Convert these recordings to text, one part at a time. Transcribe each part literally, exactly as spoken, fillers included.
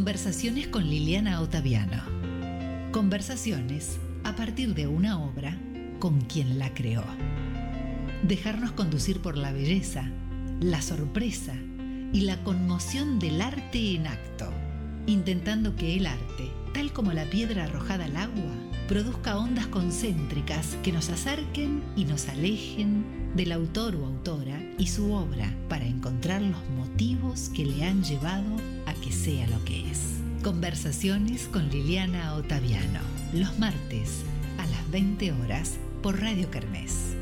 Conversaciones con Liliana Ottaviano. Conversaciones a partir de una obra con quien la creó. Dejarnos conducir por la belleza, la sorpresa y la conmoción del arte en acto, intentando que el arte, tal como la piedra arrojada al agua, produzca ondas concéntricas que nos acerquen y nos alejen del autor o autora y su obra para encontrar los motivos que le han llevado a que sea lo que es. Conversaciones con Liliana Ottaviano, los martes a las veinte horas por Radio Kermés.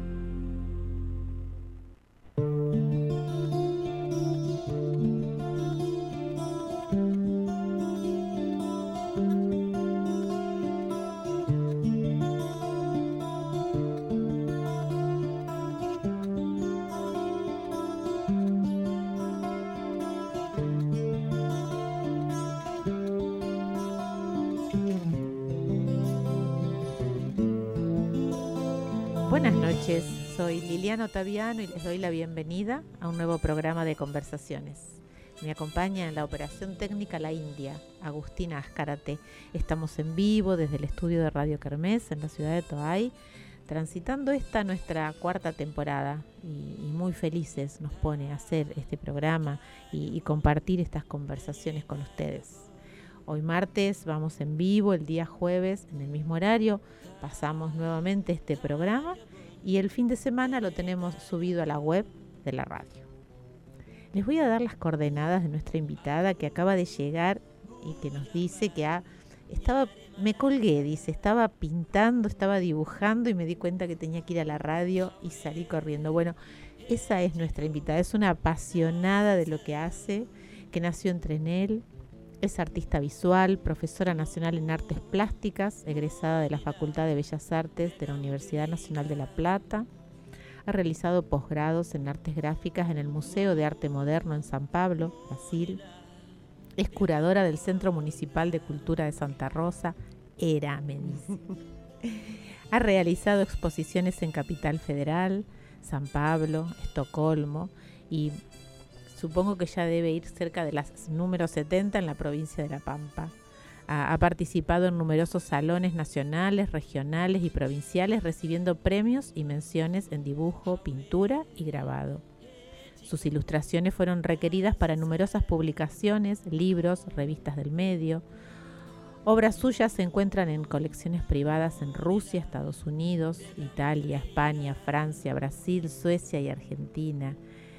Buenas noches, soy Liliana Ottaviano y les doy la bienvenida a un nuevo programa de conversaciones. Me acompaña en la operación técnica la India, Agustina Azcárate. Estamos en vivo desde el estudio de Radio Kermés en la ciudad de Toay, transitando esta nuestra cuarta temporada y, y muy felices nos pone hacer este programa y, y compartir estas conversaciones con ustedes. Hoy martes vamos en vivo, el día jueves en el mismo horario pasamos nuevamente este programa y el fin de semana lo tenemos subido a la web de la radio. Les voy a dar las coordenadas de nuestra invitada que acaba de llegar y que nos dice que ha, estaba, me colgué, dice, estaba pintando, estaba dibujando y me di cuenta que tenía que ir a la radio y salí corriendo. Bueno, esa es nuestra invitada, es una apasionada de lo que hace, que nació en Trenel. Es artista visual, profesora nacional en artes plásticas, egresada de la Facultad de Bellas Artes de la Universidad Nacional de La Plata. Ha realizado posgrados en artes gráficas en el Museo de Arte Moderno en San Pablo, Brasil. Es curadora del Centro Municipal de Cultura de Santa Rosa, ERA, me dice. Ha realizado exposiciones en Capital Federal, San Pablo, Estocolmo y supongo que ya debe ir cerca de las número setenta en la provincia de La Pampa. Ha, ha participado en numerosos salones nacionales, regionales y provinciales, recibiendo premios y menciones en dibujo, pintura y grabado. Sus ilustraciones fueron requeridas para numerosas publicaciones, libros, revistas del medio. Obras suyas se encuentran en colecciones privadas en Rusia, Estados Unidos, Italia, España, Francia, Brasil, Suecia y Argentina.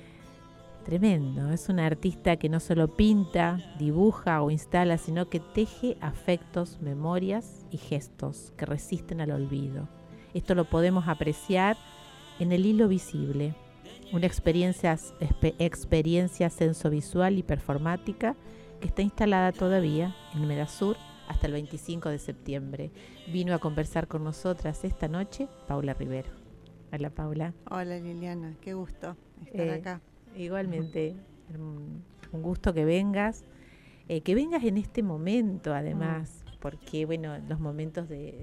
Tremendo, es una artista que no solo pinta, dibuja o instala, sino que teje afectos, memorias y gestos que resisten al olvido. Esto lo podemos apreciar en el hilo visible, una experiencia, exp- experiencia sensovisual y performática que está instalada todavía en Medasur hasta el veinticinco de septiembre. Vino a conversar con nosotras esta noche Paula Rivero. Hola, Paula. Hola, Liliana, qué gusto estar Eh, acá. Igualmente, un, un gusto que vengas, eh, que vengas en este momento además, mm. porque bueno, los momentos de,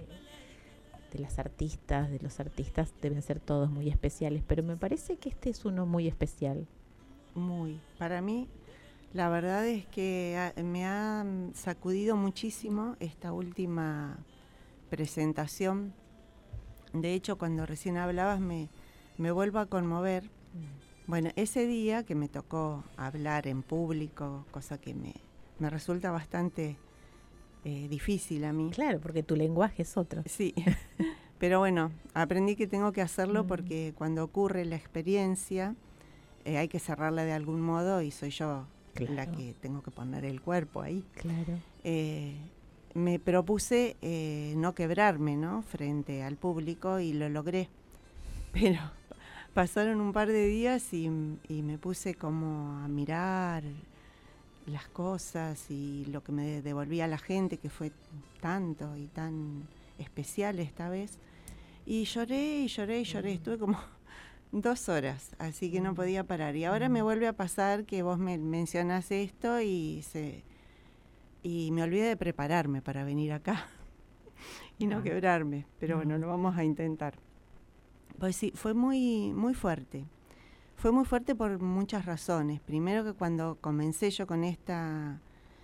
de las artistas, de los artistas deben ser todos muy especiales, pero me parece que este es uno muy especial. Muy, para mí, la verdad es que ha, me ha sacudido muchísimo esta última presentación. De hecho, cuando recién hablabas me, me vuelvo a conmover. Mm. Bueno, ese día que me tocó hablar en público, cosa que me, me resulta bastante eh, difícil a mí. Claro, porque tu lenguaje es otro. Sí, pero bueno, aprendí que tengo que hacerlo mm. porque cuando ocurre la experiencia eh, hay que cerrarla de algún modo y soy yo claro. la que tengo que poner el cuerpo ahí. Claro. Eh, me propuse eh, no quebrarme, ¿no? Frente al público y lo logré, pero pasaron un par de días y, y me puse como a mirar las cosas y lo que me devolvía la gente, que fue tanto y tan especial esta vez. Y lloré y lloré y lloré. Estuve como dos horas, así que no podía parar. Y ahora me vuelve a pasar que vos me mencionás esto y, se, y me olvidé de prepararme para venir acá y no quebrarme. Pero bueno, lo vamos a intentar. Pues sí, fue muy, muy fuerte. Fue muy fuerte por muchas razones. Primero que cuando comencé yo con esta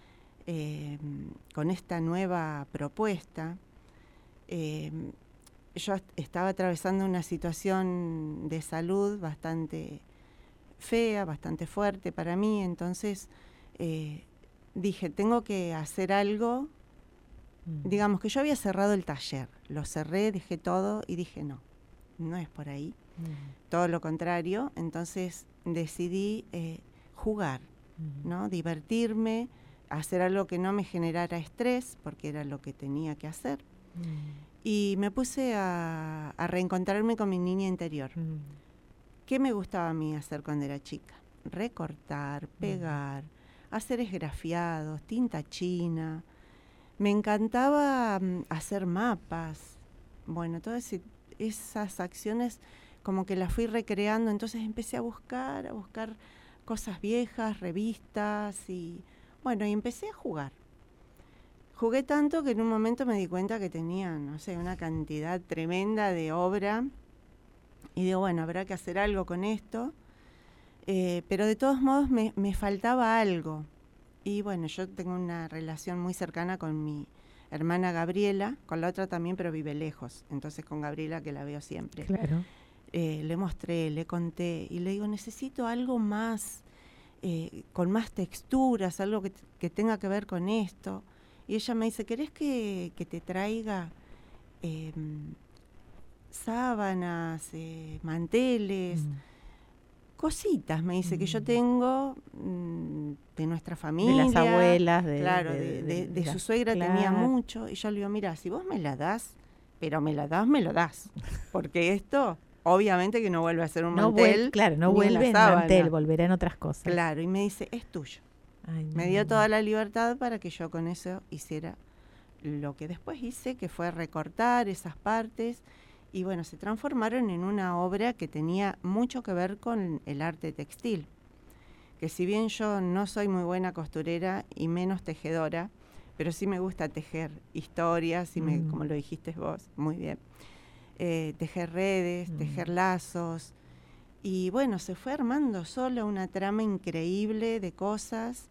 eh, con esta nueva propuesta. Eh, yo estaba atravesando una situación de salud bastante fea, bastante fuerte para mí, entonces eh, dije, tengo que hacer algo. Mm. Digamos que yo había cerrado el taller, lo cerré, dejé todo y dije, no, no es por ahí, mm. todo lo contrario. Entonces decidí eh, jugar, mm. ¿no? Divertirme, hacer algo que no me generara estrés, porque era lo que tenía que hacer. Mm. Y me puse a, a reencontrarme con mi niña interior. Mm. ¿Qué me gustaba a mí hacer cuando era chica? Recortar, pegar, mm. hacer esgrafiados, tinta china. Me encantaba um, hacer mapas. Bueno, todas ese, esas acciones como que las fui recreando. Entonces empecé a buscar, a buscar cosas viejas, revistas y bueno, y empecé a jugar. Jugué tanto que en un momento me di cuenta que tenía, no sé, una cantidad tremenda de obra. Y digo, bueno, habrá que hacer algo con esto. Eh, pero de todos modos me, me faltaba algo. Y bueno, yo tengo una relación muy cercana con mi hermana Gabriela, con la otra también, pero vive lejos. Entonces con Gabriela, que la veo siempre. Claro. Eh, le mostré, le conté y le digo, necesito algo más, eh, con más texturas, algo que, que tenga que ver con esto. Y ella me dice, ¿querés que, que te traiga eh, sábanas, eh, manteles, mm. cositas? Me dice, mm. que yo tengo mm, de nuestra familia. De las abuelas. De, claro, de, de, de, de, de de su la, suegra claro. tenía mucho. Y yo le digo, mira, si vos me la das, pero me la das, me lo das. Porque esto, obviamente que no vuelve a ser un no mantel. Vuel, claro, no vuelve en mantel, volverá en otras cosas. Claro, y me dice, es tuyo. Ay, me dio toda la libertad para que yo con eso hiciera lo que después hice, que fue recortar esas partes, y bueno, se transformaron en una obra que tenía mucho que ver con el arte textil, que si bien yo no soy muy buena costurera y menos tejedora, pero sí me gusta tejer historias, y me, mm. como lo dijiste vos, muy bien, eh, tejer redes, mm. tejer lazos, y bueno, se fue armando solo una trama increíble de cosas.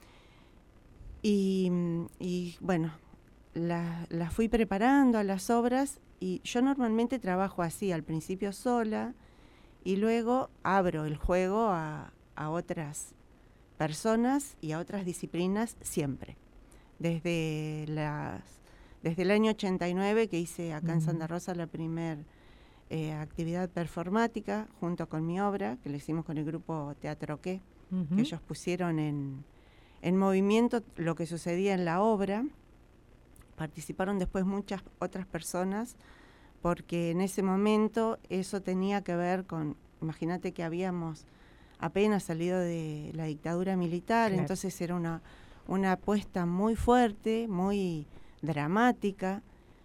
Y, y bueno, las la fui preparando a las obras, y yo normalmente trabajo así, al principio sola, y luego abro el juego a, a otras personas y a otras disciplinas siempre. Desde, las, desde el año ochenta y nueve, que hice acá uh-huh. en Santa Rosa la primer eh, actividad performática, junto con mi obra, que lo hicimos con el grupo Teatro Qué, uh-huh. que ellos pusieron en... en movimiento lo que sucedía en la obra. Participaron después muchas otras personas, porque en ese momento eso tenía que ver con, imagínate que habíamos apenas salido de la dictadura militar, claro. entonces era una, una apuesta muy fuerte, muy dramática,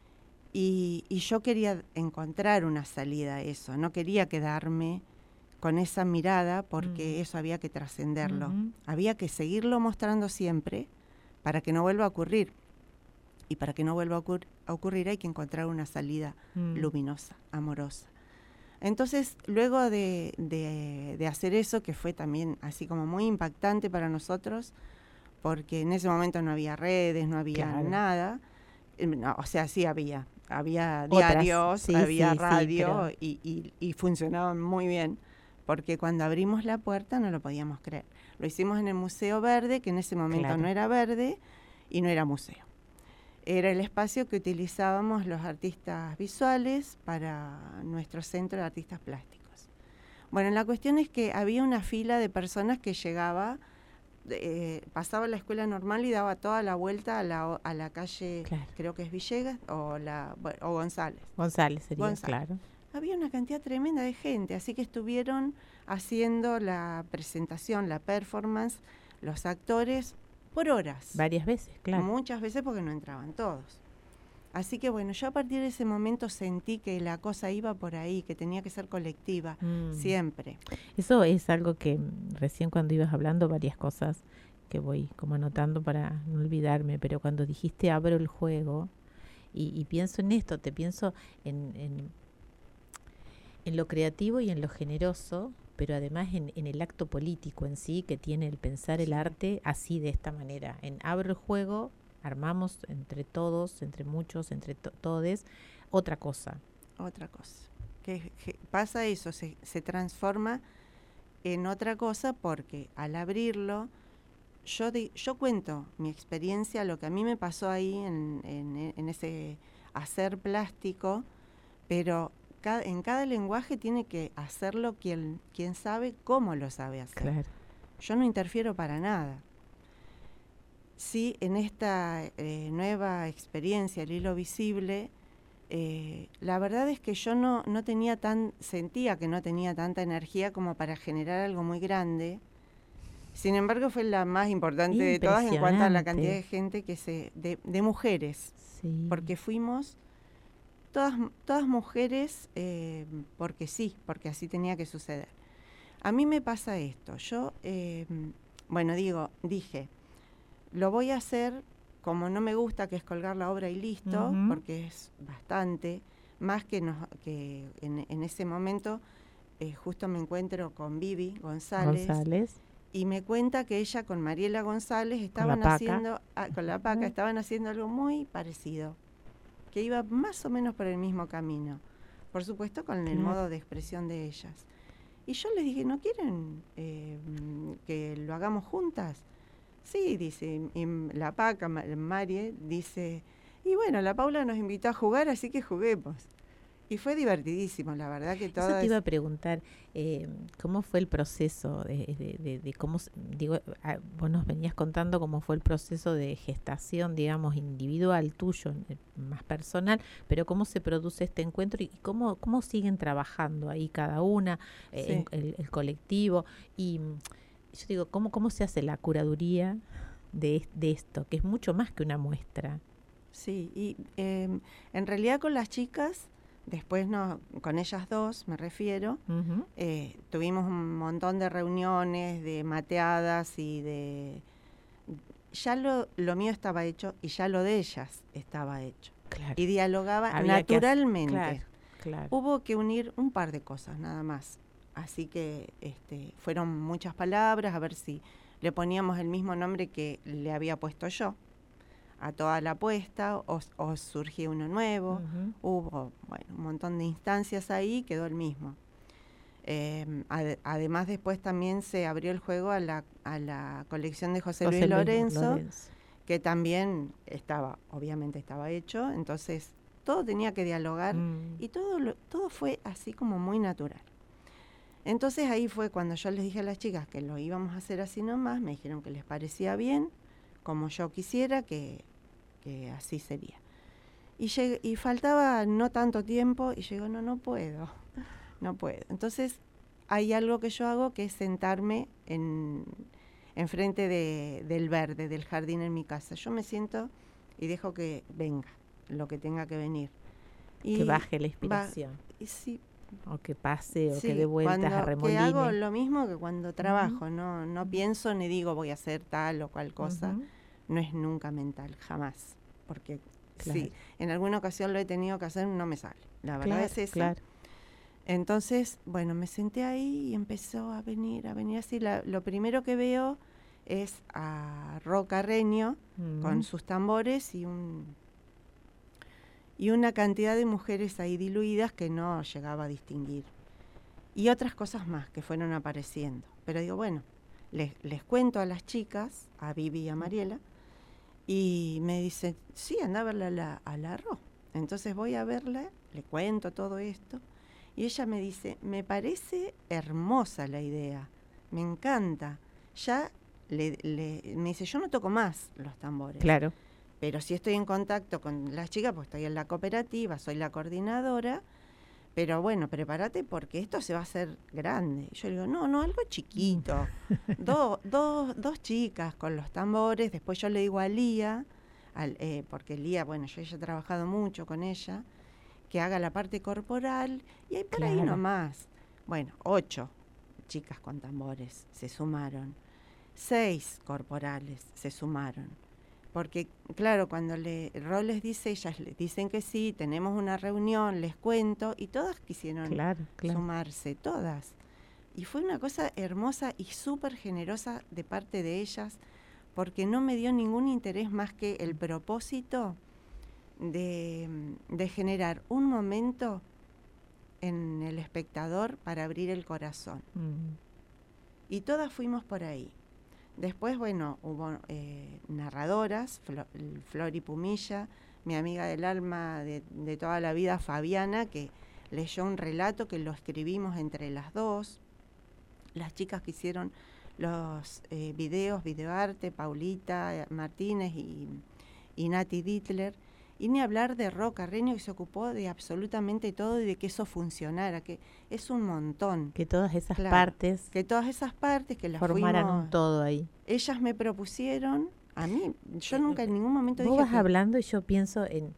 y, y yo quería encontrar una salida a eso, no quería quedarme con esa mirada, porque mm. eso había que trascenderlo. Mm-hmm. Había que seguirlo mostrando siempre para que no vuelva a ocurrir. Y para que no vuelva a, ocur- a ocurrir hay que encontrar una salida mm. luminosa, amorosa. Entonces, luego de, de, de hacer eso, que fue también así como muy impactante para nosotros, porque en ese momento no había redes, no había claro. nada. No, o sea, sí había. Había Otras, diarios, sí, había sí, radio sí, pero... y, y, y funcionaban muy bien. Porque cuando abrimos la puerta no lo podíamos creer. Lo hicimos en el Museo Verde, que en ese momento claro. no era verde y no era museo. Era el espacio que utilizábamos los artistas visuales para nuestro centro de artistas plásticos. Bueno, la cuestión es que había una fila de personas que llegaba, eh, pasaba la escuela normal y daba toda la vuelta a la, a la calle, claro. creo que es Villegas, o, la, o González. González sería, González. claro. Había una cantidad tremenda de gente, así que estuvieron haciendo la presentación, la performance, los actores, por horas. Varias veces, claro. Muchas veces porque no entraban todos. Así que bueno, yo a partir de ese momento sentí que la cosa iba por ahí, que tenía que ser colectiva, mm. siempre. Eso es algo que recién cuando ibas hablando, varias cosas que voy como anotando para no olvidarme, pero cuando dijiste abro el juego, y, y pienso en esto, te pienso en... en en lo creativo y en lo generoso, pero además en, en el acto político en sí, que tiene el pensar el arte así, de esta manera. En abro el juego, armamos entre todos, entre muchos, entre to- todes, otra cosa. Otra cosa. Que, que pasa eso, se, se transforma en otra cosa porque al abrirlo, yo, di, yo cuento mi experiencia, lo que a mí me pasó ahí en, en, en ese hacer plástico, pero cada, en cada lenguaje tiene que hacerlo quien, quien sabe cómo lo sabe hacer. Claro. Yo no interfiero para nada. Sí, en esta eh, nueva experiencia, el hilo visible, eh, la verdad es que yo no, no tenía tan, sentía que no tenía tanta energía como para generar algo muy grande. Sin embargo, fue la más importante de todas en cuanto a la cantidad de gente que se, de, de mujeres, sí. porque fuimos todas, todas mujeres, eh, porque sí, porque así tenía que suceder. A mí me pasa esto, yo, eh, bueno, digo, dije, lo voy a hacer como no me gusta, que es colgar la obra y listo, uh-huh. porque es bastante, más que, nos, que en, en ese momento, eh, justo me encuentro con Vivi González, González. Y me cuenta que ella con Mariela González estaban con haciendo, ah, con la Paca, uh-huh. estaban haciendo algo muy parecido, que iba más o menos por el mismo camino, por supuesto con el uh-huh. modo de expresión de ellas. Y yo les dije, ¿no quieren eh, que lo hagamos juntas? Sí, dice, y la Paca, Marie, dice, y bueno, la Paula nos invitó a jugar, así que juguemos. Y fue divertidísimo, la verdad que todo. Eso te es... iba a preguntar, eh, ¿cómo fue el proceso de, de, de, de cómo, digo, ah, vos nos venías contando cómo fue el proceso de gestación, digamos, individual tuyo, más personal, pero cómo se produce este encuentro y cómo, cómo siguen trabajando ahí cada una, eh, sí. en, el, el colectivo, y yo digo, ¿cómo, cómo se hace la curaduría de, de esto, que es mucho más que una muestra? Sí, y eh, en realidad con las chicas... Después, no, con ellas dos, me refiero, uh-huh. eh, tuvimos un montón de reuniones, de mateadas y de... Ya lo, lo mío estaba hecho y ya lo de ellas estaba hecho. Claro. Y dialogaba Había naturalmente. Que hacer, claro, claro. Hubo que unir un par de cosas, nada más. Así que este, fueron muchas palabras, a ver si le poníamos el mismo nombre que le había puesto yo a toda la apuesta, o, o surgió uno nuevo, uh-huh. hubo bueno, un montón de instancias ahí, quedó el mismo. Eh, ad, además después también se abrió el juego a la, a la colección de José, José Luis Lorenzo, Lorenzo, que también estaba, obviamente estaba hecho, entonces todo tenía que dialogar mm. y todo, lo, todo fue así como muy natural. Entonces ahí fue cuando yo les dije a las chicas que lo íbamos a hacer así nomás, me dijeron que les parecía bien, como yo quisiera, que, que así sería. Y, llegué, y faltaba no tanto tiempo y llegó, no, no puedo, no puedo. Entonces hay algo que yo hago que es sentarme en, en frente de, del verde, del jardín en mi casa. Yo me siento y dejo que venga lo que tenga que venir. Y que baje la inspiración. Va, y sí, o que pase, o sí, que dé vueltas, a remoline. Que hago lo mismo que cuando trabajo, uh-huh. no, no pienso ni digo voy a hacer tal o cual cosa. Uh-huh. No es nunca mental, jamás. Porque claro. sí, en alguna ocasión lo he tenido que hacer, no me sale. La verdad claro, es eso. Claro. Entonces, bueno, me senté ahí y empezó a venir, a venir así. La, lo primero que veo es a Ro Carreño uh-huh. con sus tambores y un... y una cantidad de mujeres ahí diluidas que no llegaba a distinguir. Y otras cosas más que fueron apareciendo. Pero digo, bueno, les, les cuento a las chicas, a Vivi y a Mariela, y me dicen, sí, anda a verla a la, a la Ro. Entonces voy a verla, le cuento todo esto, y ella me dice, me parece hermosa la idea, me encanta. Ya le, le, me dice, yo no toco más los tambores. Claro. Pero sí estoy en contacto con las chicas, pues estoy en la cooperativa, soy la coordinadora, pero bueno, prepárate porque esto se va a hacer grande. Yo le digo, no, no, algo chiquito. do, do, dos chicas con los tambores, después yo le digo a Lía, al, eh, porque Lía, bueno, yo ya he trabajado mucho con ella, que haga la parte corporal, y ahí por claro. ahí nomás. Bueno, ocho chicas con tambores se sumaron, seis corporales se sumaron. Porque, claro, cuando le, Ro les dice, ellas le dicen que sí, tenemos una reunión, les cuento, y todas quisieron claro, claro. sumarse, todas. y fue una cosa hermosa y súper generosa de parte de ellas, porque no me dio ningún interés más que el propósito de, de generar un momento en el espectador para abrir el corazón. Mm. Y todas fuimos por ahí. Después, bueno, hubo eh, narradoras, Flo, Flori Pumilla, mi amiga del alma de, de toda la vida, Fabiana, que leyó un relato que lo escribimos entre las dos. Las chicas que hicieron los eh, videos, videoarte, Paulita Martínez y, y Nati Dittler. Y ni hablar de Ro Carreño, que se ocupó de absolutamente todo y de que eso funcionara, que es un montón. Que todas esas claro, partes... Que todas esas partes que las formaran fuimos, un todo ahí. Ellas me propusieron, a mí, yo nunca en ningún momento Vos dije... Vos vas que hablando y yo pienso en,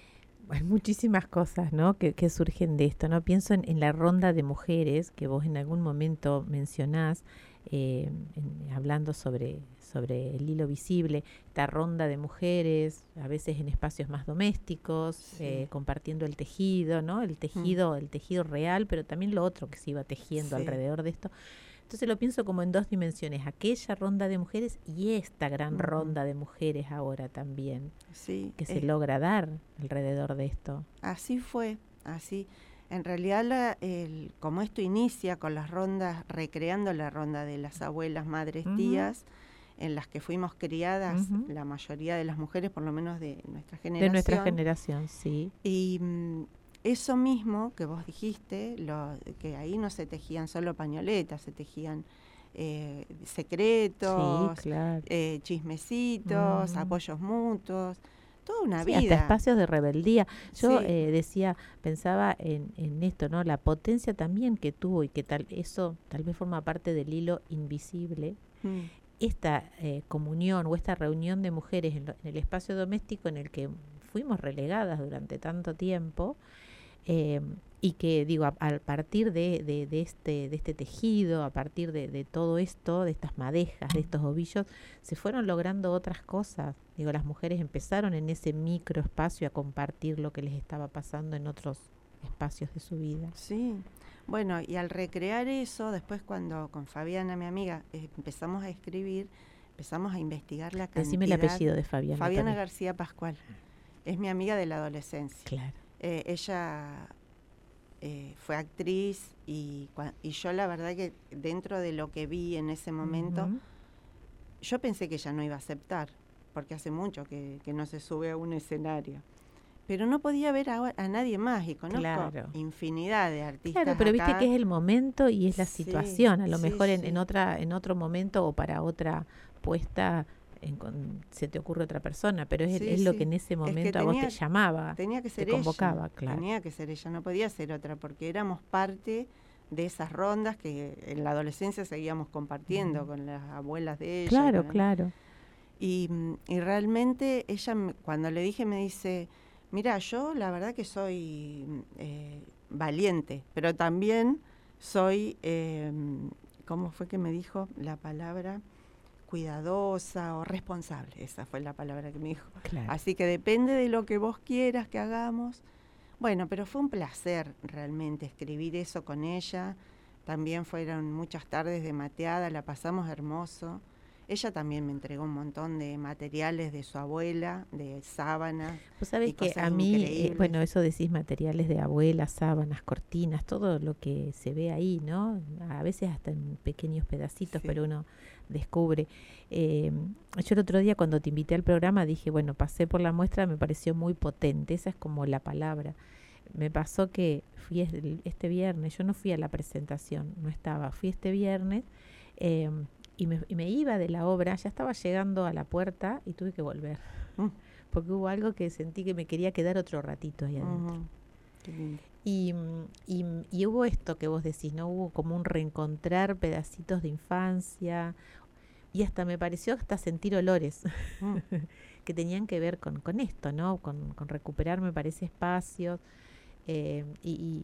en muchísimas cosas, ¿no? Que, que surgen de esto, ¿no? Pienso en, en la ronda de mujeres que vos en algún momento mencionás, eh, en, hablando sobre... sobre el hilo visible, esta ronda de mujeres, a veces en espacios más domésticos, sí. eh, compartiendo el tejido, ¿no? El tejido, mm. el tejido real, pero también lo otro que se iba tejiendo sí. alrededor de esto. Entonces lo pienso como en dos dimensiones, aquella ronda de mujeres y esta gran mm. ronda de mujeres ahora también, sí. que se eh. logra dar alrededor de esto. Así fue, así. En realidad, la, el, como esto inicia con las rondas, recreando la ronda de las abuelas, madres, uh-huh. tías, en las que fuimos criadas, uh-huh. la mayoría de las mujeres, por lo menos de nuestra generación. De nuestra generación, sí. Y mm, eso mismo que vos dijiste, lo, que ahí no se tejían solo pañoletas, se tejían eh, secretos, sí, claro. eh, chismecitos, uh-huh. apoyos mutuos, toda una sí, vida. Hasta espacios de rebeldía. Yo sí. eh, decía, pensaba en, en esto, ¿no? La potencia también que tuvo y que tal eso tal vez forma parte del hilo invisible. Mm. Esta eh, comunión o esta reunión de mujeres en, lo, en el espacio doméstico en el que fuimos relegadas durante tanto tiempo eh, y que digo a, a partir de, de, de, este, de este tejido, a partir de, de todo esto, de estas madejas, de estos ovillos, se fueron logrando otras cosas. Digo, las mujeres empezaron en ese microespacio a compartir lo que les estaba pasando en otros espacios de su vida. Sí. Bueno, y al recrear eso, después cuando con Fabiana, mi amiga, eh, empezamos a escribir, empezamos a investigar la cantidad... Decime el apellido de Fabiana. Fabiana también. García Pascual. Es mi amiga de la adolescencia. Claro. Eh, ella eh, fue actriz y, y yo la verdad que dentro de lo que vi en ese momento, uh-huh. yo pensé que ella no iba a aceptar, porque hace mucho que, que no se sube a un escenario. Pero no podía ver a, a nadie más y conozco claro. infinidad de artistas. Claro, pero acá. Viste que es el momento y es la sí, situación. A lo sí, mejor en, sí. en otra en otro momento o para otra puesta en, con, se te ocurre otra persona, pero es, sí, es sí. lo que en ese momento es que a tenía, vos te llamaba, tenía que ser te convocaba, ella, claro. Tenía que ser ella, no podía ser otra, porque éramos parte de esas rondas que en la adolescencia seguíamos compartiendo uh-huh. con las abuelas de ella. Claro, con, claro. Y, y realmente ella, me, cuando le dije, me dice... Mira, yo la verdad que soy eh, valiente, pero también soy, eh, ¿cómo fue que me dijo la palabra? Cuidadosa o responsable, esa fue la palabra que me dijo. Claro. Así que depende de lo que vos quieras que hagamos. Bueno, pero fue un placer realmente escribir eso con ella. También fueron muchas tardes de mateada, la pasamos hermoso. Ella también me entregó un montón de materiales de su abuela, de sábanas. Vos sabés que a mí, eh, bueno, eso decís materiales de abuela, sábanas, cortinas, todo lo que se ve ahí, ¿no? A veces hasta en pequeños pedacitos, sí. pero uno descubre. Eh, yo el otro día cuando te invité al programa dije, bueno, pasé por la muestra, me pareció muy potente, esa es como la palabra. Me pasó que fui este viernes, yo no fui a la presentación, no estaba, fui este viernes, eh, Y me, y me iba de la obra, ya estaba llegando a la puerta y tuve que volver. Mm. Porque hubo algo que sentí que me quería quedar otro ratito ahí adentro. Uh-huh. Qué lindo. Y, y, y hubo esto que vos decís, ¿no? Hubo como un reencontrar pedacitos de infancia. Y hasta me pareció hasta sentir olores mm. que tenían que ver con, con esto, ¿no? Con, con recuperar, me parece, espacios. Eh, y... y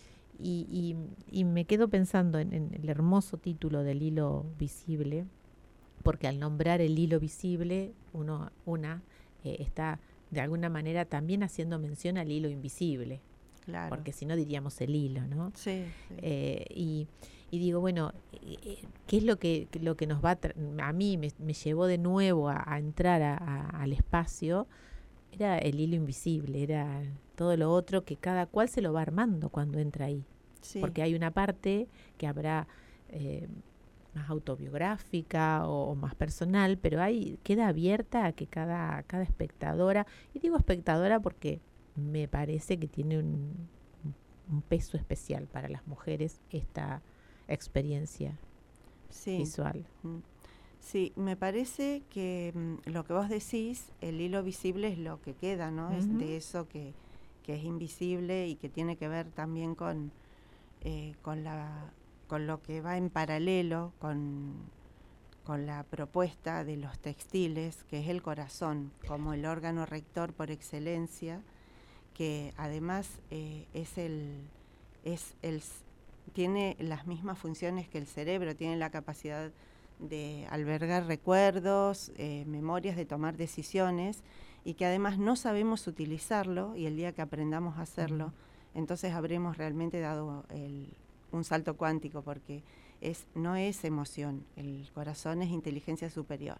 Y, y, y me quedo pensando en, en el hermoso título del hilo visible, porque al nombrar el hilo visible, uno una eh, está de alguna manera también haciendo mención al hilo invisible. Claro. porque si no diríamos el hilo, ¿no? Sí, sí. Eh, y, y digo, bueno, eh, ¿qué es lo que, lo que nos va a, tra- a mí me, me llevó de nuevo a, a entrar a- a- al espacio? Era el hilo invisible, era todo lo otro que cada cual se lo va armando cuando entra ahí. Sí. Porque hay una parte que habrá eh, más autobiográfica o, o más personal, pero hay queda abierta a que cada, cada espectadora, y digo espectadora porque me parece que tiene un, un peso especial para las mujeres esta experiencia Sí. visual. Mm. Sí, me parece que mm, lo que vos decís, el hilo visible es lo que queda, ¿no? Es Ujú. de eso que, que es invisible y que tiene que ver también con, eh, con, la, con lo que va en paralelo con, con la propuesta de los textiles, que es el corazón, como el órgano rector por excelencia, que además eh, es el, es el, s- tiene las mismas funciones que el cerebro, tiene la capacidad de albergar recuerdos, eh, memorias, de tomar decisiones, y que además no sabemos utilizarlo, y el día que aprendamos a hacerlo, Mm. entonces habremos realmente dado el, un salto cuántico, porque es, no es emoción, el corazón es inteligencia superior.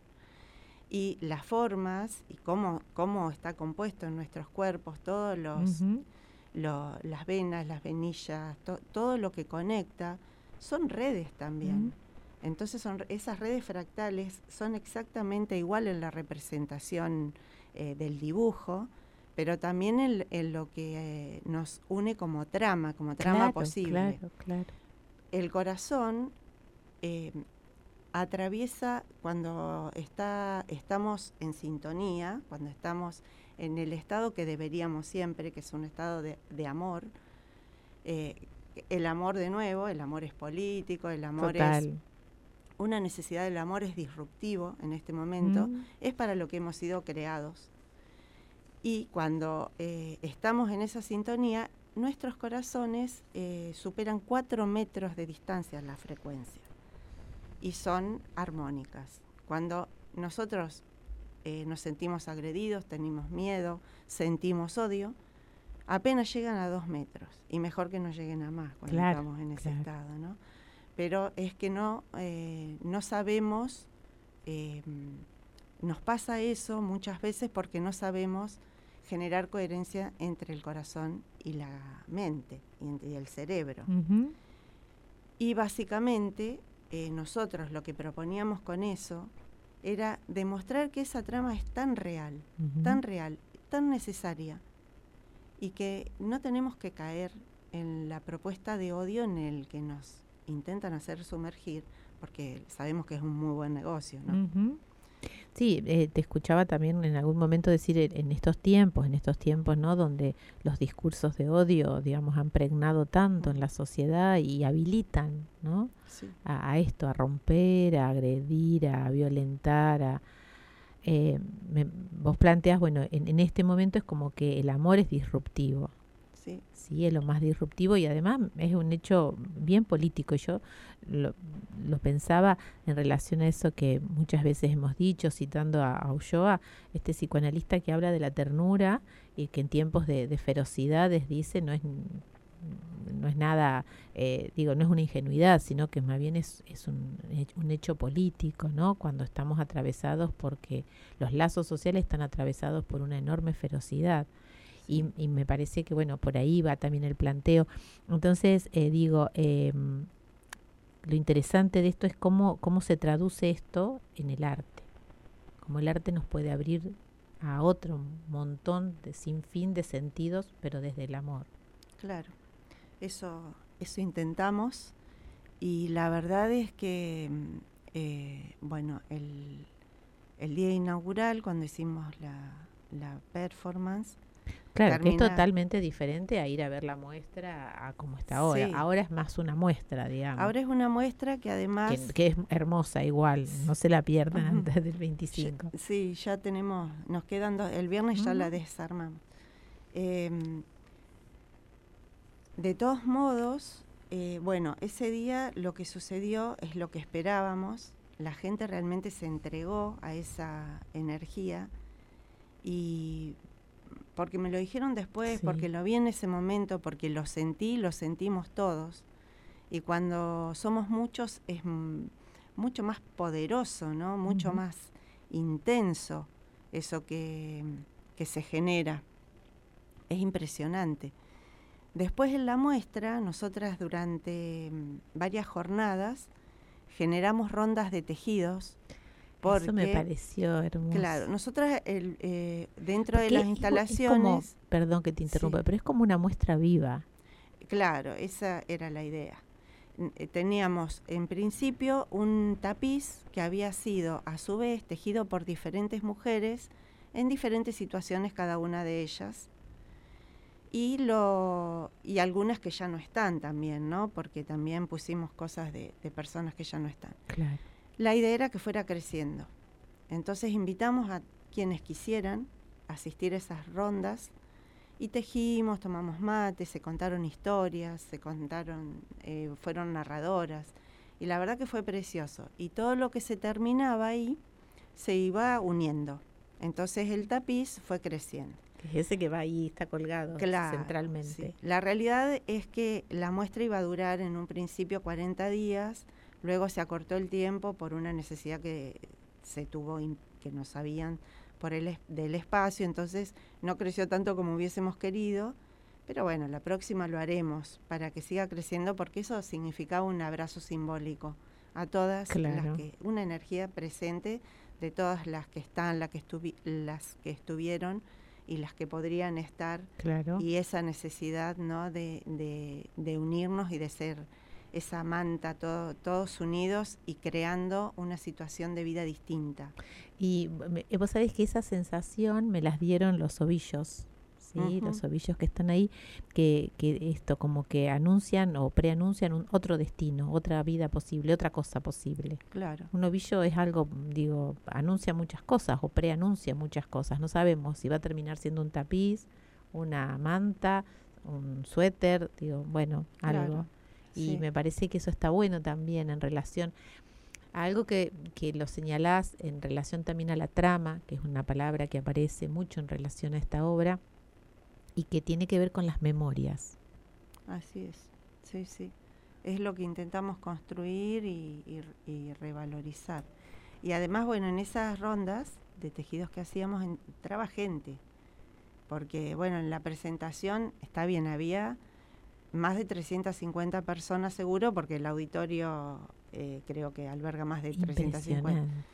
Y las formas y cómo, cómo está compuesto en nuestros cuerpos, todos los, Ujú. lo- las venas, las venillas, to- todo lo que conecta, son redes también. Mm. Entonces son, esas redes fractales son exactamente igual en la representación eh, del dibujo, pero también en, en lo que eh, nos une como trama, como trama Claro, posible. claro, claro. El corazón eh, atraviesa cuando está, estamos en sintonía, cuando estamos en el estado que deberíamos siempre, que es un estado de, de amor. Eh, el amor, de nuevo, el amor es político, el amor Total. es una necesidad, del amor es disruptivo en este momento, Mm. es para lo que hemos sido creados. Y cuando eh, estamos en esa sintonía, nuestros corazones eh, superan cuatro metros de distancia en la frecuencia y son armónicas. Cuando nosotros eh, nos sentimos agredidos, tenemos miedo, sentimos odio, apenas llegan a dos metros, y mejor que no lleguen a más cuando Claro, estamos en ese claro. estado, ¿no? Pero es que no, eh, no sabemos, eh, nos pasa eso muchas veces porque no sabemos generar coherencia entre el corazón y la mente y, entre- y el cerebro. Ujú. Y básicamente eh, nosotros lo que proponíamos con eso era demostrar que esa trama es tan real, Ujú. tan real, tan necesaria, y que no tenemos que caer en la propuesta de odio en el que nos intentan hacer sumergir, porque sabemos que es un muy buen negocio, ¿no? Ujú. Sí, eh, te escuchaba también en algún momento decir en, en estos tiempos, en estos tiempos, ¿no? Donde los discursos de odio, digamos, han pregnado tanto en la sociedad y habilitan, ¿no? Sí, A, a esto, a romper, a agredir, a violentar, a, eh, me- vos planteas, bueno, en, en este momento es como que el amor es disruptivo, sí, sí, es lo más disruptivo y además es un hecho bien político. Yo lo, lo pensaba en relación a eso que muchas veces hemos dicho, citando a, a Ulloa, este psicoanalista que habla de la ternura y que en tiempos de, de ferocidades dice no es n- no es nada, eh, digo, no es una ingenuidad, sino que más bien es, es un, hech- un hecho político, ¿no? Cuando estamos atravesados porque los lazos sociales están atravesados por una enorme ferocidad. Y, sí. y me parece que, bueno, por ahí va también el planteo. Entonces, eh, digo, eh, lo interesante de esto es cómo, cómo se traduce esto en el arte. Cómo el arte nos puede abrir a otro montón de sinfín de sentidos, pero desde el amor. Claro, eso, eso intentamos, y la verdad es que, mm, eh, bueno, el, el día inaugural, cuando hicimos la, la performance, Claro, que es termina, totalmente diferente a ir a ver la muestra a, a como está ahora. sí, Ahora es más una muestra, digamos, ahora es una muestra que que, además, que es hermosa igual, no se la pierdan ujú, antes del ya- veinticinco. sí, ya tenemos, nos quedan dos, el viernes ya la Ujú. desarmamos. Em, de todos modos, eh, bueno, ese día lo que sucedió es lo que esperábamos, la gente realmente se entregó a esa energía, y porque me lo dijeron después, Sí. porque lo vi en ese momento, porque lo sentí, lo sentimos todos. Y cuando somos muchos es m- mucho más poderoso, ¿no? Mucho Ujú. más intenso eso que, que se genera. Es impresionante. Después en la muestra, nosotras durante mm, varias jornadas generamos rondas de tejidos. Porque, Eso me pareció hermoso. claro, nosotras el, eh, dentro de Porque las es- instalaciones... Es como, perdón que te interrumpa, Sí. pero es como una muestra viva. Claro, esa era la idea. N- eh, Teníamos en principio un tapiz que había sido a su vez tejido por diferentes mujeres en diferentes situaciones cada una de ellas y lo y algunas que ya no están también, ¿no? Porque también pusimos cosas de, de personas que ya no están. Claro. La idea era que fuera creciendo. Entonces invitamos a quienes quisieran asistir a esas rondas y tejimos, tomamos mate, se contaron historias, se contaron, eh, fueron narradoras y la verdad que fue precioso. Y todo lo que se terminaba ahí se iba uniendo. Entonces el tapiz fue creciendo. Que es ese que va ahí, está colgado Claro, centralmente. sí. La realidad es que la muestra iba a durar en un principio cuarenta días, luego se acortó el tiempo por una necesidad que se tuvo, in- que no sabían por el es- del espacio, entonces no creció tanto como hubiésemos querido, pero bueno, la próxima lo haremos para que siga creciendo porque eso significaba un abrazo simbólico a todas Claro. las que, una energía presente de todas las que están, la que estuvi- las que estuvieron y las que podrían estar, Claro. y esa necesidad, ¿no? de, de, de unirnos y de ser esa manta, todo, todos unidos y creando una situación de vida distinta. Y me- vos sabés que esa sensación me las dieron los ovillos, ¿sí? Ujú. Los ovillos que están ahí, que, que esto como que anuncian o preanuncian un otro destino, otra vida posible, otra cosa posible. Claro, Un ovillo es algo, digo, anuncia muchas cosas o preanuncia muchas cosas. No sabemos si va a terminar siendo un tapiz, una manta, un suéter, digo, bueno, claro. algo. Y Sí. me parece que eso está bueno también en relación a algo que, que lo señalás en relación también a la trama, que es una palabra que aparece mucho en relación a esta obra y que tiene que ver con las memorias. Así es, sí, sí. Es lo que intentamos construir y, y, y revalorizar. Y además, bueno, en esas rondas de tejidos que hacíamos entraba gente, porque, bueno, en la presentación, está bien, había más de trescientas cincuenta personas seguro, porque el auditorio eh, creo que alberga más de trescientas cincuenta. Impresionante.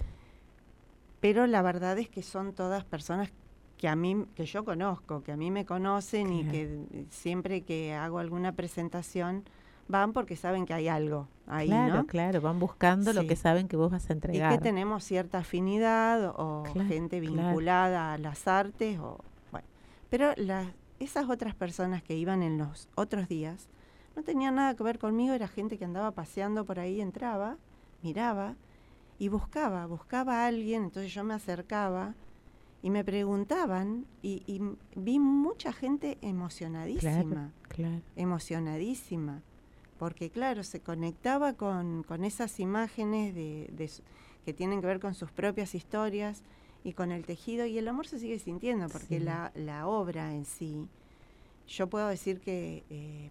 Pero la verdad es que son todas personas que a mí, que yo conozco, que a mí me conocen y Claro. que eh, siempre que hago alguna presentación van porque saben que hay algo ahí, Claro, ¿no? claro, van buscando lo Sí. que saben que vos vas a Y entregar. que tenemos cierta afinidad o Claro, gente claro. vinculada a las artes o bueno. Pero las esas otras personas que iban en los otros días no tenían nada que ver conmigo, era gente que andaba paseando por ahí, entraba, miraba y buscaba, buscaba a alguien, entonces yo me acercaba y me preguntaban y, y m- vi mucha gente emocionadísima, Claro, claro. emocionadísima, porque claro, se conectaba con, con esas imágenes de, de su- que tienen que ver con sus propias historias y con el tejido, y el amor se sigue sintiendo, porque Sí. la, la obra en sí, yo puedo decir que, eh,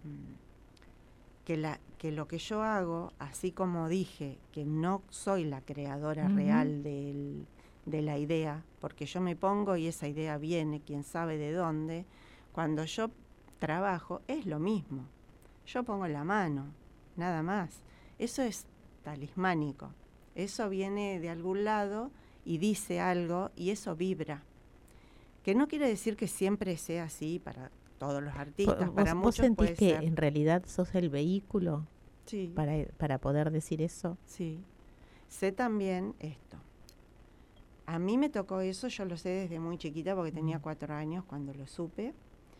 que, la, que lo que yo hago, así como dije, que no soy la creadora Ujú. real del, de la idea, porque yo me pongo y esa idea viene, quién sabe de dónde, cuando yo trabajo es lo mismo. Yo pongo la mano, nada más. Eso es talismánico. Eso viene de algún lado y dice algo y eso vibra. Que no quiere decir que siempre sea así para todos los artistas, ¿Vos, para vos muchos sentís puede que ser. en realidad sos el vehículo Sí, para, para poder decir eso? sí. Sé también esto. A mí me tocó eso, yo lo sé desde muy chiquita porque tenía Mm. cuatro años cuando lo supe.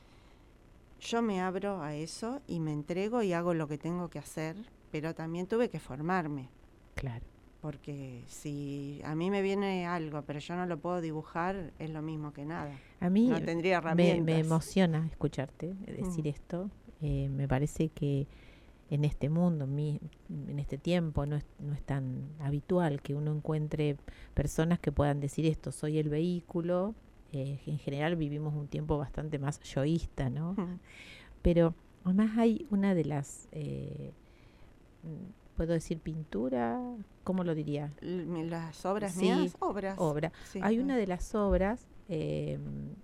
Yo me abro a eso y me entrego y hago lo que tengo que hacer, pero también tuve que formarme, Claro. porque si a mí me viene algo, pero yo no lo puedo dibujar, es lo mismo que nada. A mí No tendría me, herramientas. me emociona escucharte decir Mm. esto. Eh, me parece que en este mundo, mi- en este tiempo, no es, no es tan habitual que uno encuentre personas que puedan decir esto, soy el vehículo, eh, en general vivimos un tiempo bastante más yoísta, ¿no? Mm. Pero además hay una de las, eh, mm, ¿puedo decir pintura? ¿Cómo lo diría? L- Las obras Sí, mías, obras. Obra. Sí, Hay ah. una de las obras eh,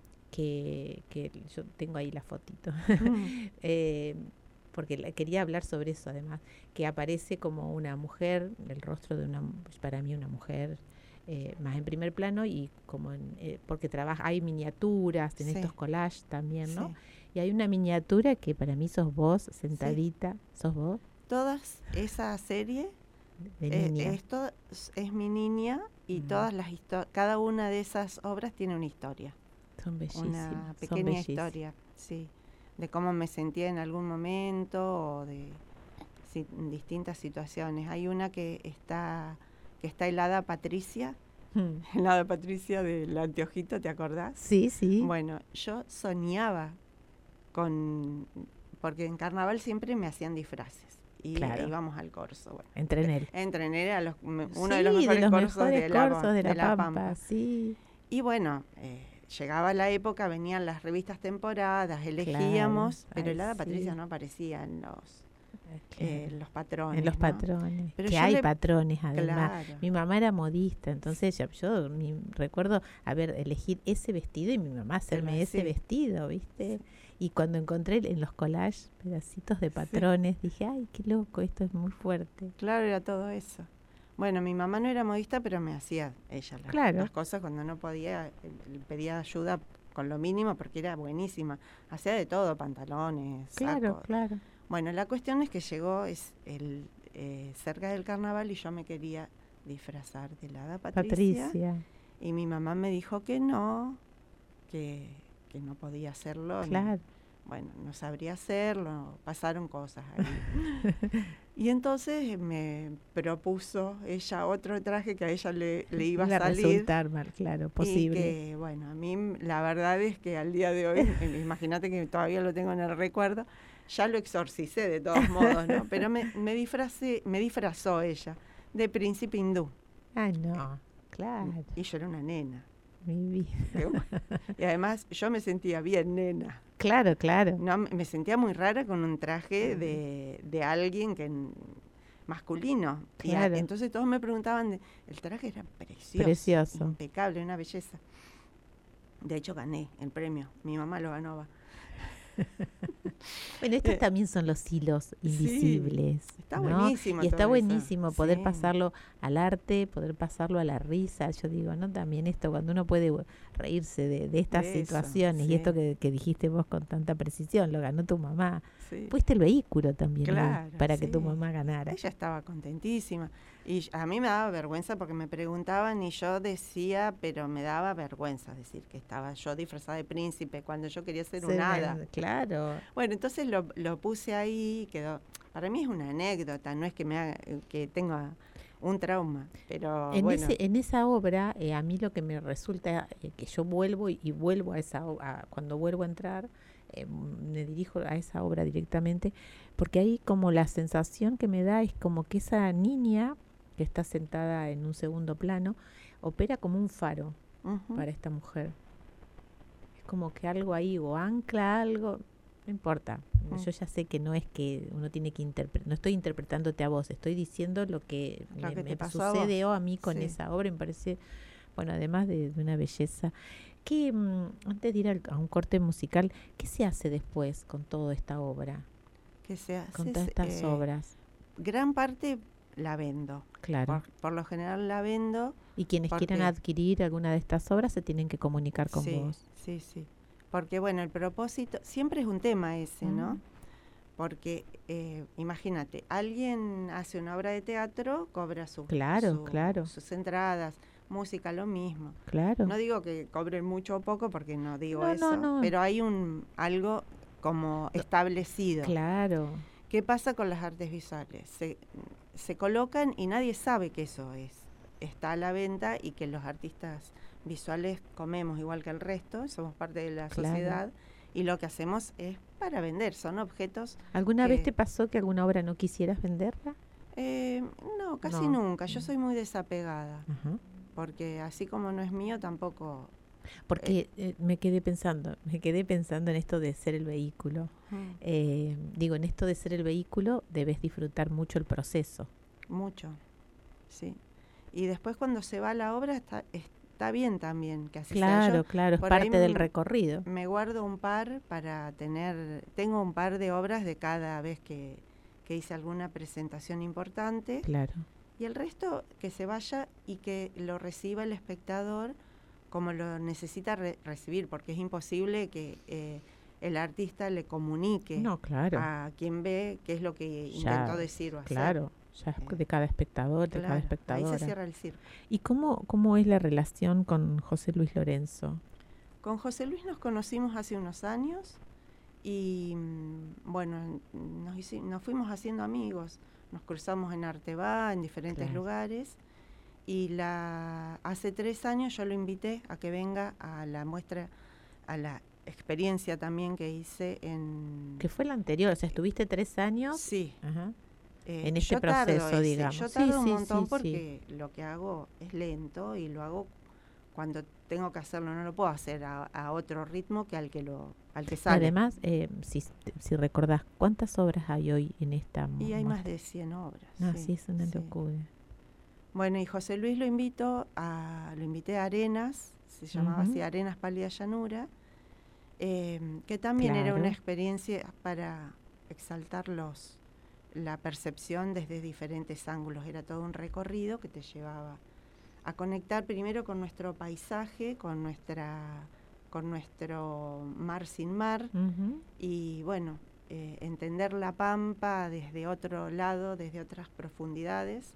que, que yo tengo ahí la fotito, Mm. eh, porque la- quería hablar sobre eso además, que aparece como una mujer, el rostro de una, para mí una mujer, eh, más en primer plano y como en, eh, porque trabaja, hay miniaturas, en Sí. estos collages también, ¿no? Sí. Y hay una miniatura que para mí sos vos, sentadita, sos vos, Todas esa serie, de eh, niña. esto es, es mi niña y Mm. todas las histo- cada una de esas obras tiene una historia, Son bellísimas. una son pequeña bellísimas. historia, sí, de cómo me sentía en algún momento o de si- distintas situaciones. Hay una que está que está helada Patricia, Mm. helada Patricia del anteojito, ¿te acordás? Sí, sí. Bueno, yo soñaba con, porque en carnaval siempre me hacían disfraces y Claro. íbamos al corso. Bueno, Entré en él. entrené a los, me- uno Sí, de los mejores corsos mejores de, la, corsos de la, de la Pampa, Pampa. sí. Y bueno, eh, llegaba la época, venían las revistas temporadas, elegíamos, Claro. pero Ay, Helada sí. Patricia no aparecía en los, Claro. eh, los patrones. En los ¿no? patrones. Pero que yo hay le- patrones además. Claro. Mi mamá era modista, entonces yo, yo mi- recuerdo haber elegir ese vestido y mi mamá hacerme Pero ese sí. vestido, ¿viste? Y cuando encontré en los collages pedacitos de patrones, dije, ay, qué loco, esto es muy fuerte. Claro, era todo eso. Bueno, mi mamá no era modista, pero me hacía ella las, Claro. las cosas cuando no podía, eh, le pedía ayuda con lo mínimo porque era buenísima. Hacía de todo, pantalones, Claro, sacos. claro. Bueno, la cuestión es que llegó es el eh, cerca del carnaval y yo me quería disfrazar de la hada Patricia, Patricia. y mi mamá me dijo que no, que, que no podía hacerlo. ni- Claro. bueno, no sabría hacerlo, pasaron cosas ahí. Y entonces me propuso ella otro traje que a ella le, le iba Iba a salir. resultar mal, claro, posible. Y que, bueno, a mí m- la verdad es que al día de hoy, eh, imagínate que todavía lo tengo en el recuerdo, ya lo exorcicé de todos modos, ¿no? Pero me, me disfracé, me disfrazó ella de príncipe hindú. Ah, no, claro, Y yo era una nena. mi vida. Qué bueno. Y además yo me sentía bien nena. Claro, claro. No, me me sentía muy rara con un traje de, de alguien que n- masculino. Y a- Claro. entonces todos me preguntaban, de- el traje era precioso, Precioso. impecable, una belleza. De hecho gané el premio, mi mamá lo ganó. va. Bueno, estos Eh, también son los hilos invisibles. está ¿no? buenísimo Y está todo eso. buenísimo poder Sí. pasarlo al arte, poder pasarlo a la risa. Yo digo, ¿no? También esto, cuando uno puede uh, reírse de, de estas De eso, situaciones y sí. esto que, que dijiste vos con tanta precisión, lo ganó tu mamá. Sí. Fuiste el vehículo también, ¿no? Claro, para que tu sí. mamá ganara. Ella estaba contentísima. Y a mí me daba vergüenza porque me preguntaban y yo decía, pero me daba vergüenza decir que estaba yo disfrazada de príncipe cuando yo quería ser un Ser- hada. Claro. Bueno, entonces lo, lo puse ahí y quedó. Para mí es una anécdota, no es que me haga, que tenga un trauma, pero En, bueno, ese, en esa obra, eh, a mí lo que me resulta, eh, que yo vuelvo y, y vuelvo a esa obra, cuando vuelvo a entrar, eh, me dirijo a esa obra directamente, porque ahí como la sensación que me da es como que esa niña que está sentada en un segundo plano, opera como un faro ujú, para esta mujer. Es como que algo ahí, o ancla algo, no importa. Mm. Yo ya sé que no es que uno tiene que interpretar, no estoy interpretándote a vos, estoy diciendo lo que Lo me, que te me pasó a vos. sucedió a, mí con Sí. esa obra, me parece, bueno, además de, de una belleza. ¿Qué, mm, antes de ir al- a un corte musical, qué se hace después con toda esta obra, que se hace, con todas estas eh, obras? gran parte la vendo. Claro. Por, por lo general la vendo. Y quienes porque- quieran adquirir alguna de estas obras se tienen que comunicar con sí, vos. sí, sí. Porque bueno, el propósito, siempre es un tema ese, ¿no? Mm. Porque eh, imagínate, alguien hace una obra de teatro, cobra su, Claro, su- claro. sus entradas, música lo mismo. Claro. No digo que cobren mucho o poco porque no digo No, no, eso, no. pero hay un algo como establecido. Claro. ¿Qué pasa con las artes visuales? Se, se colocan y nadie sabe que eso es. Está a la venta y que los artistas visuales comemos igual que el resto, somos parte de la Claro. sociedad y lo que hacemos es para vender, son objetos. ¿Alguna que- vez te pasó que alguna obra no quisieras venderla? Eh, no, casi No. nunca, yo Mm. soy muy desapegada, Ajá. porque así como no es mío tampoco Porque eh, me quedé pensando, me quedé pensando en esto de ser el vehículo. Mm. Eh, digo, en esto de ser el vehículo debes disfrutar mucho el proceso. Mucho, sí. Y después cuando se va a la obra está, está bien también que así Claro, sea. Yo, claro, es por parte ahí del m- recorrido. me guardo un par para tener, tengo un par de obras de cada vez que, que hice alguna presentación importante. Claro. Y el resto que se vaya y que lo reciba el espectador como lo necesita re- recibir, porque es imposible que eh, el artista le comunique No, claro. a quien ve qué es lo que Ya, intentó decir o hacer. Claro, ya es Eh, de cada espectador, de cada Claro, ahí se espectadora. cierra el circo. ¿Y cómo, cómo es la relación con José Luis Lorenzo? Con José Luis nos conocimos hace unos años y mm, bueno, nos, hici- nos fuimos haciendo amigos, nos cruzamos en Arteba, en diferentes Claro. lugares, y la hace tres años yo lo invité a que venga a la muestra, a la experiencia también que hice en... Que fue la anterior, o sea, estuviste tres años. Sí. Ajá. Eh, En este yo tardo proceso, ese, digamos. Yo Sí, tardo sí, un montón sí, porque lo que hago es lento y lo hago cuando tengo que hacerlo. No lo puedo hacer a, a otro ritmo que al que lo al que Y sale. además, eh, si, si recordás, ¿cuántas obras hay hoy en esta Y hay muestra? más de cien obras. No, sí, sí, es una sí. locura. Bueno, y José Luis lo invito a, lo invité a Arenas, se llamaba Ujú. así Arenas Pálida Llanura, eh, que también era Claro. una experiencia para exaltar los, la percepción desde diferentes ángulos. Era todo un recorrido que te llevaba a conectar primero con nuestro paisaje, con nuestra, con nuestro mar sin mar, Ujú. y bueno, eh, entender la Pampa desde otro lado, desde otras profundidades.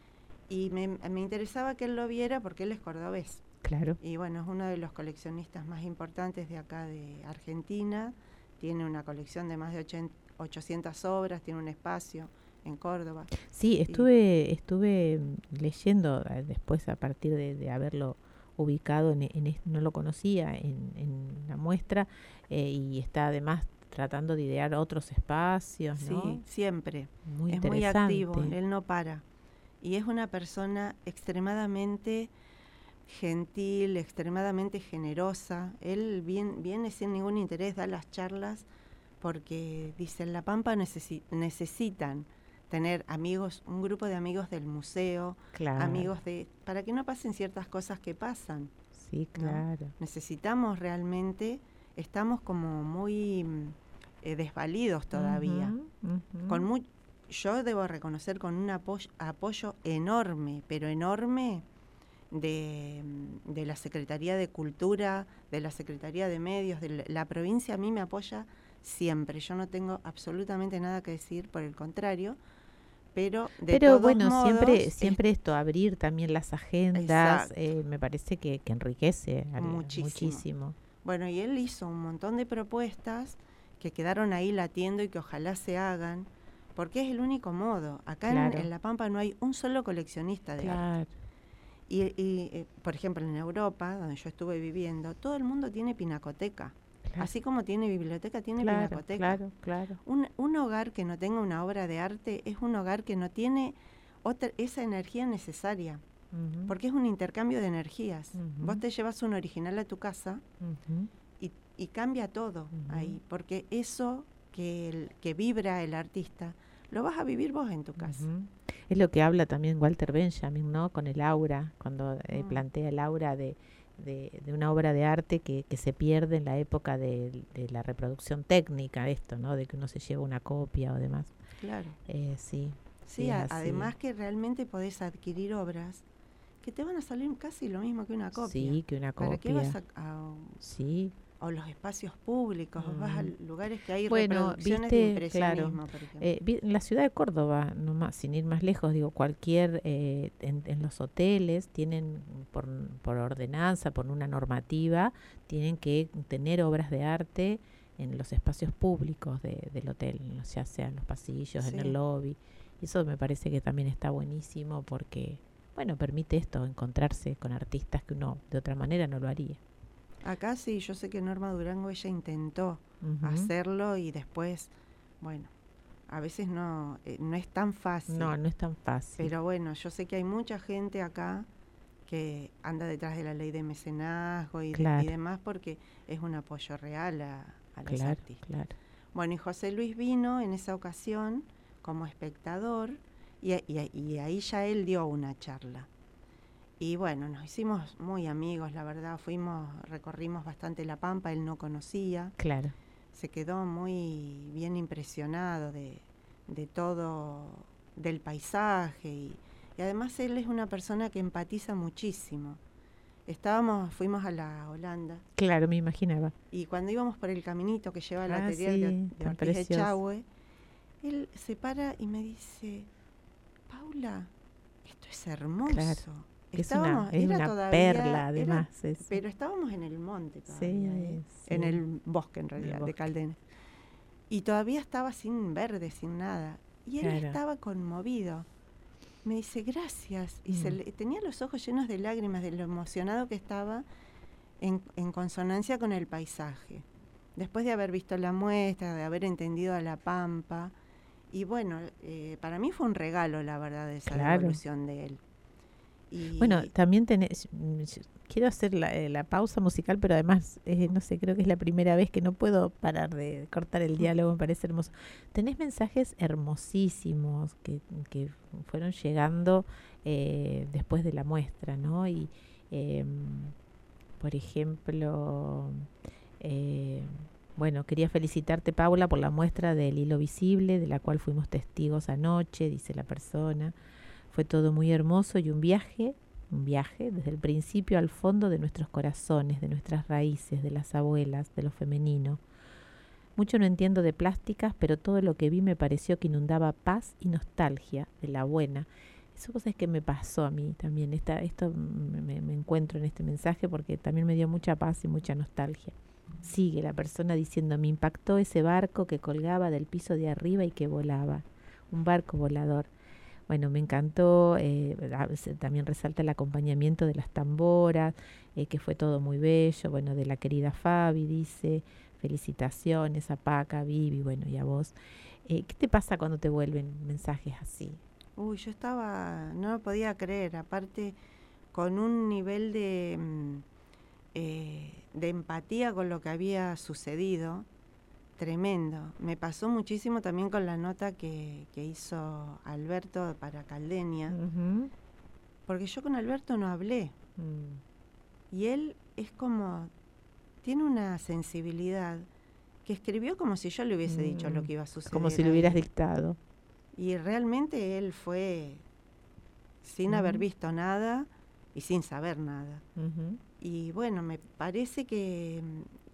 Y me, me interesaba que él lo viera porque él es cordobés. Claro. Y bueno, es uno de los coleccionistas más importantes de acá de Argentina. Tiene una colección de más de ochocientas obras, tiene un espacio en Córdoba. Sí, estuve, estuve leyendo eh, después a partir de, de haberlo ubicado, en, en es- no lo conocía en, en la muestra, eh, y está además tratando de idear otros espacios, ¿no? Sí, siempre. Muy Es muy interesante. activo, él no para. Y es una persona extremadamente gentil, extremadamente generosa. Él bien, viene sin ningún interés, da las charlas porque dice, en La Pampa necesi- necesitan tener amigos, un grupo de amigos del museo, Claro. amigos de... para que no pasen ciertas cosas que pasan. Sí, ¿no? claro. Necesitamos realmente, estamos como muy mm, eh, desvalidos todavía. Ujú, ujú. Con muy, yo debo reconocer con un apoyo, apoyo enorme, pero enorme, de, de la Secretaría de Cultura, de la Secretaría de Medios, de la, la provincia a mí me apoya siempre. Yo no tengo absolutamente nada que decir, por el contrario, pero de Pero todos bueno, modos, siempre, es- siempre esto, abrir también las agendas, Exacto. eh, me parece que, que enriquece al- Muchísimo. muchísimo. Bueno, y él hizo un montón de propuestas que quedaron ahí latiendo y que ojalá se hagan, porque es el único modo. Acá en- Claro. en, La Pampa no hay un solo coleccionista de arte. Claro. Y, y, eh, por ejemplo, en Europa, donde yo estuve viviendo, todo el mundo tiene pinacoteca. Claro. Así como tiene biblioteca, tiene Claro, pinacoteca. claro, claro. Un, un hogar que no tenga una obra de arte es un hogar que no tiene otra, esa energía necesaria, Ujú, porque es un intercambio de energías. Ujú. Vos te llevas un original a tu casa ujú. y, y cambia todo Ujú. ahí, porque eso que, el, que vibra el artista, lo vas a vivir vos en tu casa. Ujú. Es lo que habla también Walter Benjamin, ¿no? Con el aura, cuando eh, Mm. plantea el aura de, de, de una obra de arte que, que se pierde en la época de, de la reproducción técnica, esto, ¿no? De que uno se lleva una copia o demás. Claro. Eh, sí. Sí, sí, a- así. además que realmente podés adquirir obras que te van a salir casi lo mismo que una copia. Sí, que una ¿Para qué copia. vas a, a- Sí. a los espacios públicos? Vos vas a Mm. lugares que hay Bueno, reproducciones viste, de impresionismo, por ejemplo. Eh, vi- en la ciudad de Córdoba, nomás, sin ir más lejos, digo, cualquier, eh, en, en los hoteles tienen, por, por ordenanza, por una normativa, tienen que tener obras de arte en los espacios públicos de- del hotel, ya sea en los pasillos, en Sí. el lobby. Y eso me parece que también está buenísimo porque, bueno, permite esto, encontrarse con artistas que uno de otra manera no lo haría. Acá sí, yo sé que Norma Durango, ella intentó Ujú. hacerlo y después, bueno, a veces no, eh, no es tan fácil. No, no es tan fácil. Pero bueno, yo sé que hay mucha gente acá que anda detrás de la ley de mecenazgo y, claro. y demás, porque es un apoyo real a, a los claro, artistas. Claro. Bueno, y José Luis vino en esa ocasión como espectador y, y, y ahí ya él dio una charla. Y bueno, nos hicimos muy amigos, la verdad, fuimos, recorrimos bastante La Pampa, él no conocía. Claro. Se quedó muy bien impresionado de, de todo, del paisaje y, y además él es una persona que empatiza muchísimo. Estábamos, fuimos a la Holanda. Claro, me imaginaba. Y cuando íbamos por el caminito que lleva al ah, atelier sí, de, de Ortiz de precioso. Echagüe, él se para y me dice, Paula, esto es hermoso. Claro. Es Estábamos, una, es era una todavía, perla, además. Era, es. Pero estábamos en el monte todavía, sí, ¿eh? sí. En el bosque, en realidad, bosque. de Caldena. Y todavía estaba sin verde, sin nada. Y él claro. estaba conmovido. Me dice, gracias. Y mm. se le, tenía los ojos llenos de lágrimas de lo emocionado que estaba en, en consonancia con el paisaje. Después de haber visto la muestra, de haber entendido a La Pampa. Y bueno, eh, para mí fue un regalo, la verdad, de esa claro. devolución de él. Y bueno, también tenés, quiero hacer la, la pausa musical, pero además, eh, no sé, creo que es la primera vez que no puedo parar de cortar el diálogo, me parece hermoso. Tenés mensajes hermosísimos que, que fueron llegando eh, después de la muestra, ¿no? Y, eh, por ejemplo, eh, bueno, quería felicitarte, Paula, por la muestra del Hilo Visible, de la cual fuimos testigos anoche, dice la persona. Fue todo muy hermoso y un viaje, un viaje desde el principio al fondo de nuestros corazones, de nuestras raíces, de las abuelas, de lo femenino. Mucho no entiendo de plásticas, pero todo lo que vi me pareció que inundaba paz y nostalgia de la buena. Eso cosa es que me pasó a mí también. Esta, esto me, me encuentro en este mensaje porque también me dio mucha paz y mucha nostalgia. Sigue la persona diciendo, me impactó ese barco que colgaba del piso de arriba y que volaba. Un barco volador. Bueno, me encantó, eh, también resalta el acompañamiento de las tamboras, eh, que fue todo muy bello. Bueno, de la querida Fabi, dice, felicitaciones a Paca, a Vivi, bueno, y a vos. Eh, ¿Qué te pasa cuando te vuelven mensajes así? Uy, yo estaba, no lo podía creer, aparte con un nivel de, eh, de empatía con lo que había sucedido. Tremendo. Me pasó muchísimo también con la nota que, que hizo Alberto para Caldenia, uh-huh. porque yo con Alberto no hablé. Mm. Y él es como, tiene una sensibilidad que escribió como si yo le hubiese mm. dicho lo que iba a suceder. Como si le hubieras dictado. Y realmente él fue sin uh-huh. haber visto nada y sin saber nada. Uh-huh. Y bueno, me parece que...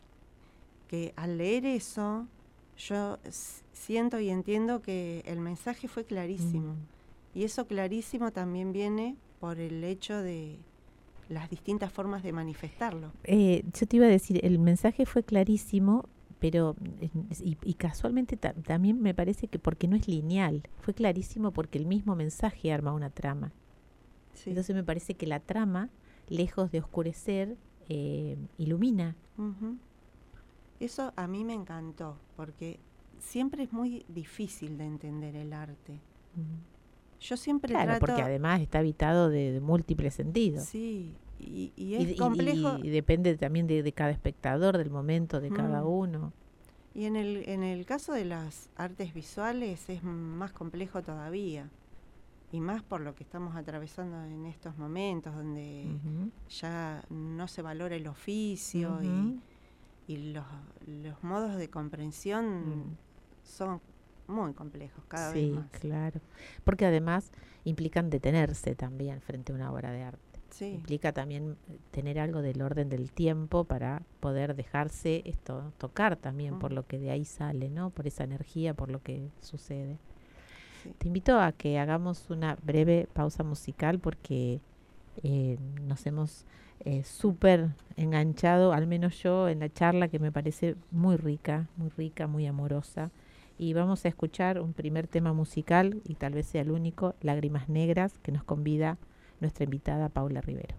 que al leer eso, yo s- siento y entiendo que el mensaje fue clarísimo. Mm. Y eso clarísimo también viene por el hecho de las distintas formas de manifestarlo. Eh, yo te iba a decir, el mensaje fue clarísimo, pero y, y casualmente ta- también me parece que porque no es lineal, fue clarísimo porque el mismo mensaje arma una trama. Sí. Entonces me parece que la trama, lejos de oscurecer, eh, ilumina. Uh-huh. Eso a mí me encantó, porque siempre es muy difícil de entender el arte. Uh-huh. Yo siempre claro, trato... porque además está habitado de, de múltiples sentidos. Sí, y, y es y, complejo. Y, y depende también de, de cada espectador, del momento de uh-huh. cada uno. Y en el, en el caso de las artes visuales es más complejo todavía. Y más por lo que estamos atravesando en estos momentos, donde uh-huh. ya no se valora el oficio uh-huh. y... y los, los modos de comprensión mm. son muy complejos cada sí, vez más. Sí, claro. Porque además implican detenerse también frente a una obra de arte. Sí. Implica también tener algo del orden del tiempo para poder dejarse esto tocar también mm. por lo que de ahí sale, ¿no? Por esa energía, por lo que sucede. Sí. Te invito a que hagamos una breve pausa musical porque eh, nos hemos... Eh, súper enganchado, al menos yo, en la charla que me parece muy rica, muy rica, muy amorosa. Y vamos a escuchar un primer tema musical, y tal vez sea el único, Lágrimas Negras, que nos convida nuestra invitada Paula Rivero.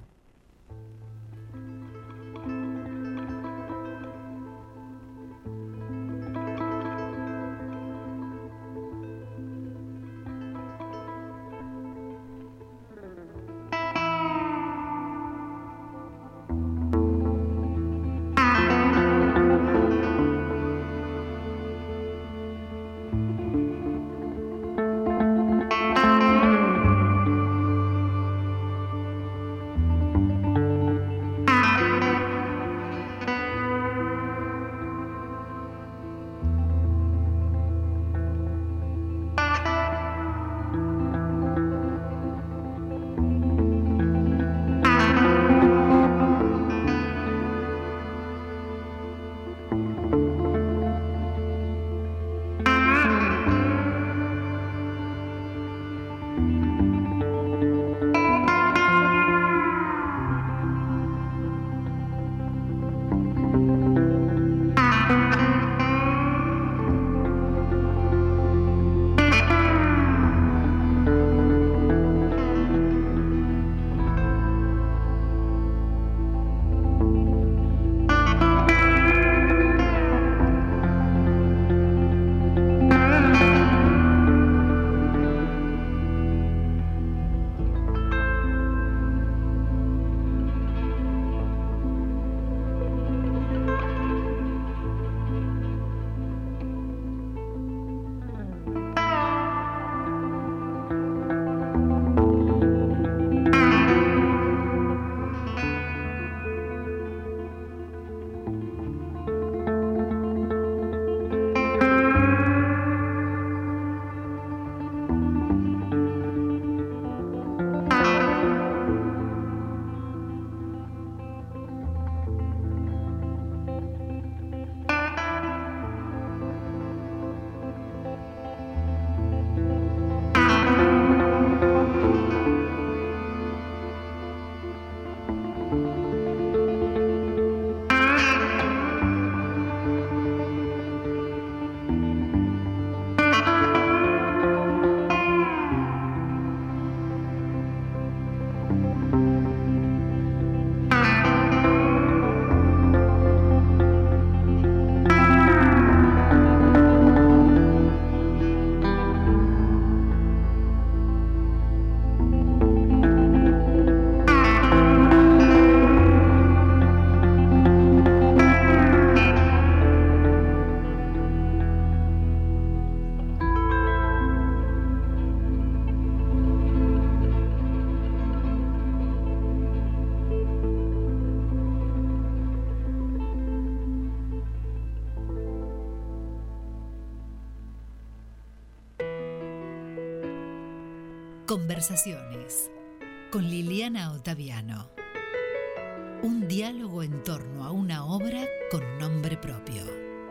Conversaciones con Liliana Ottaviano. Un diálogo en torno a una obra con nombre propio.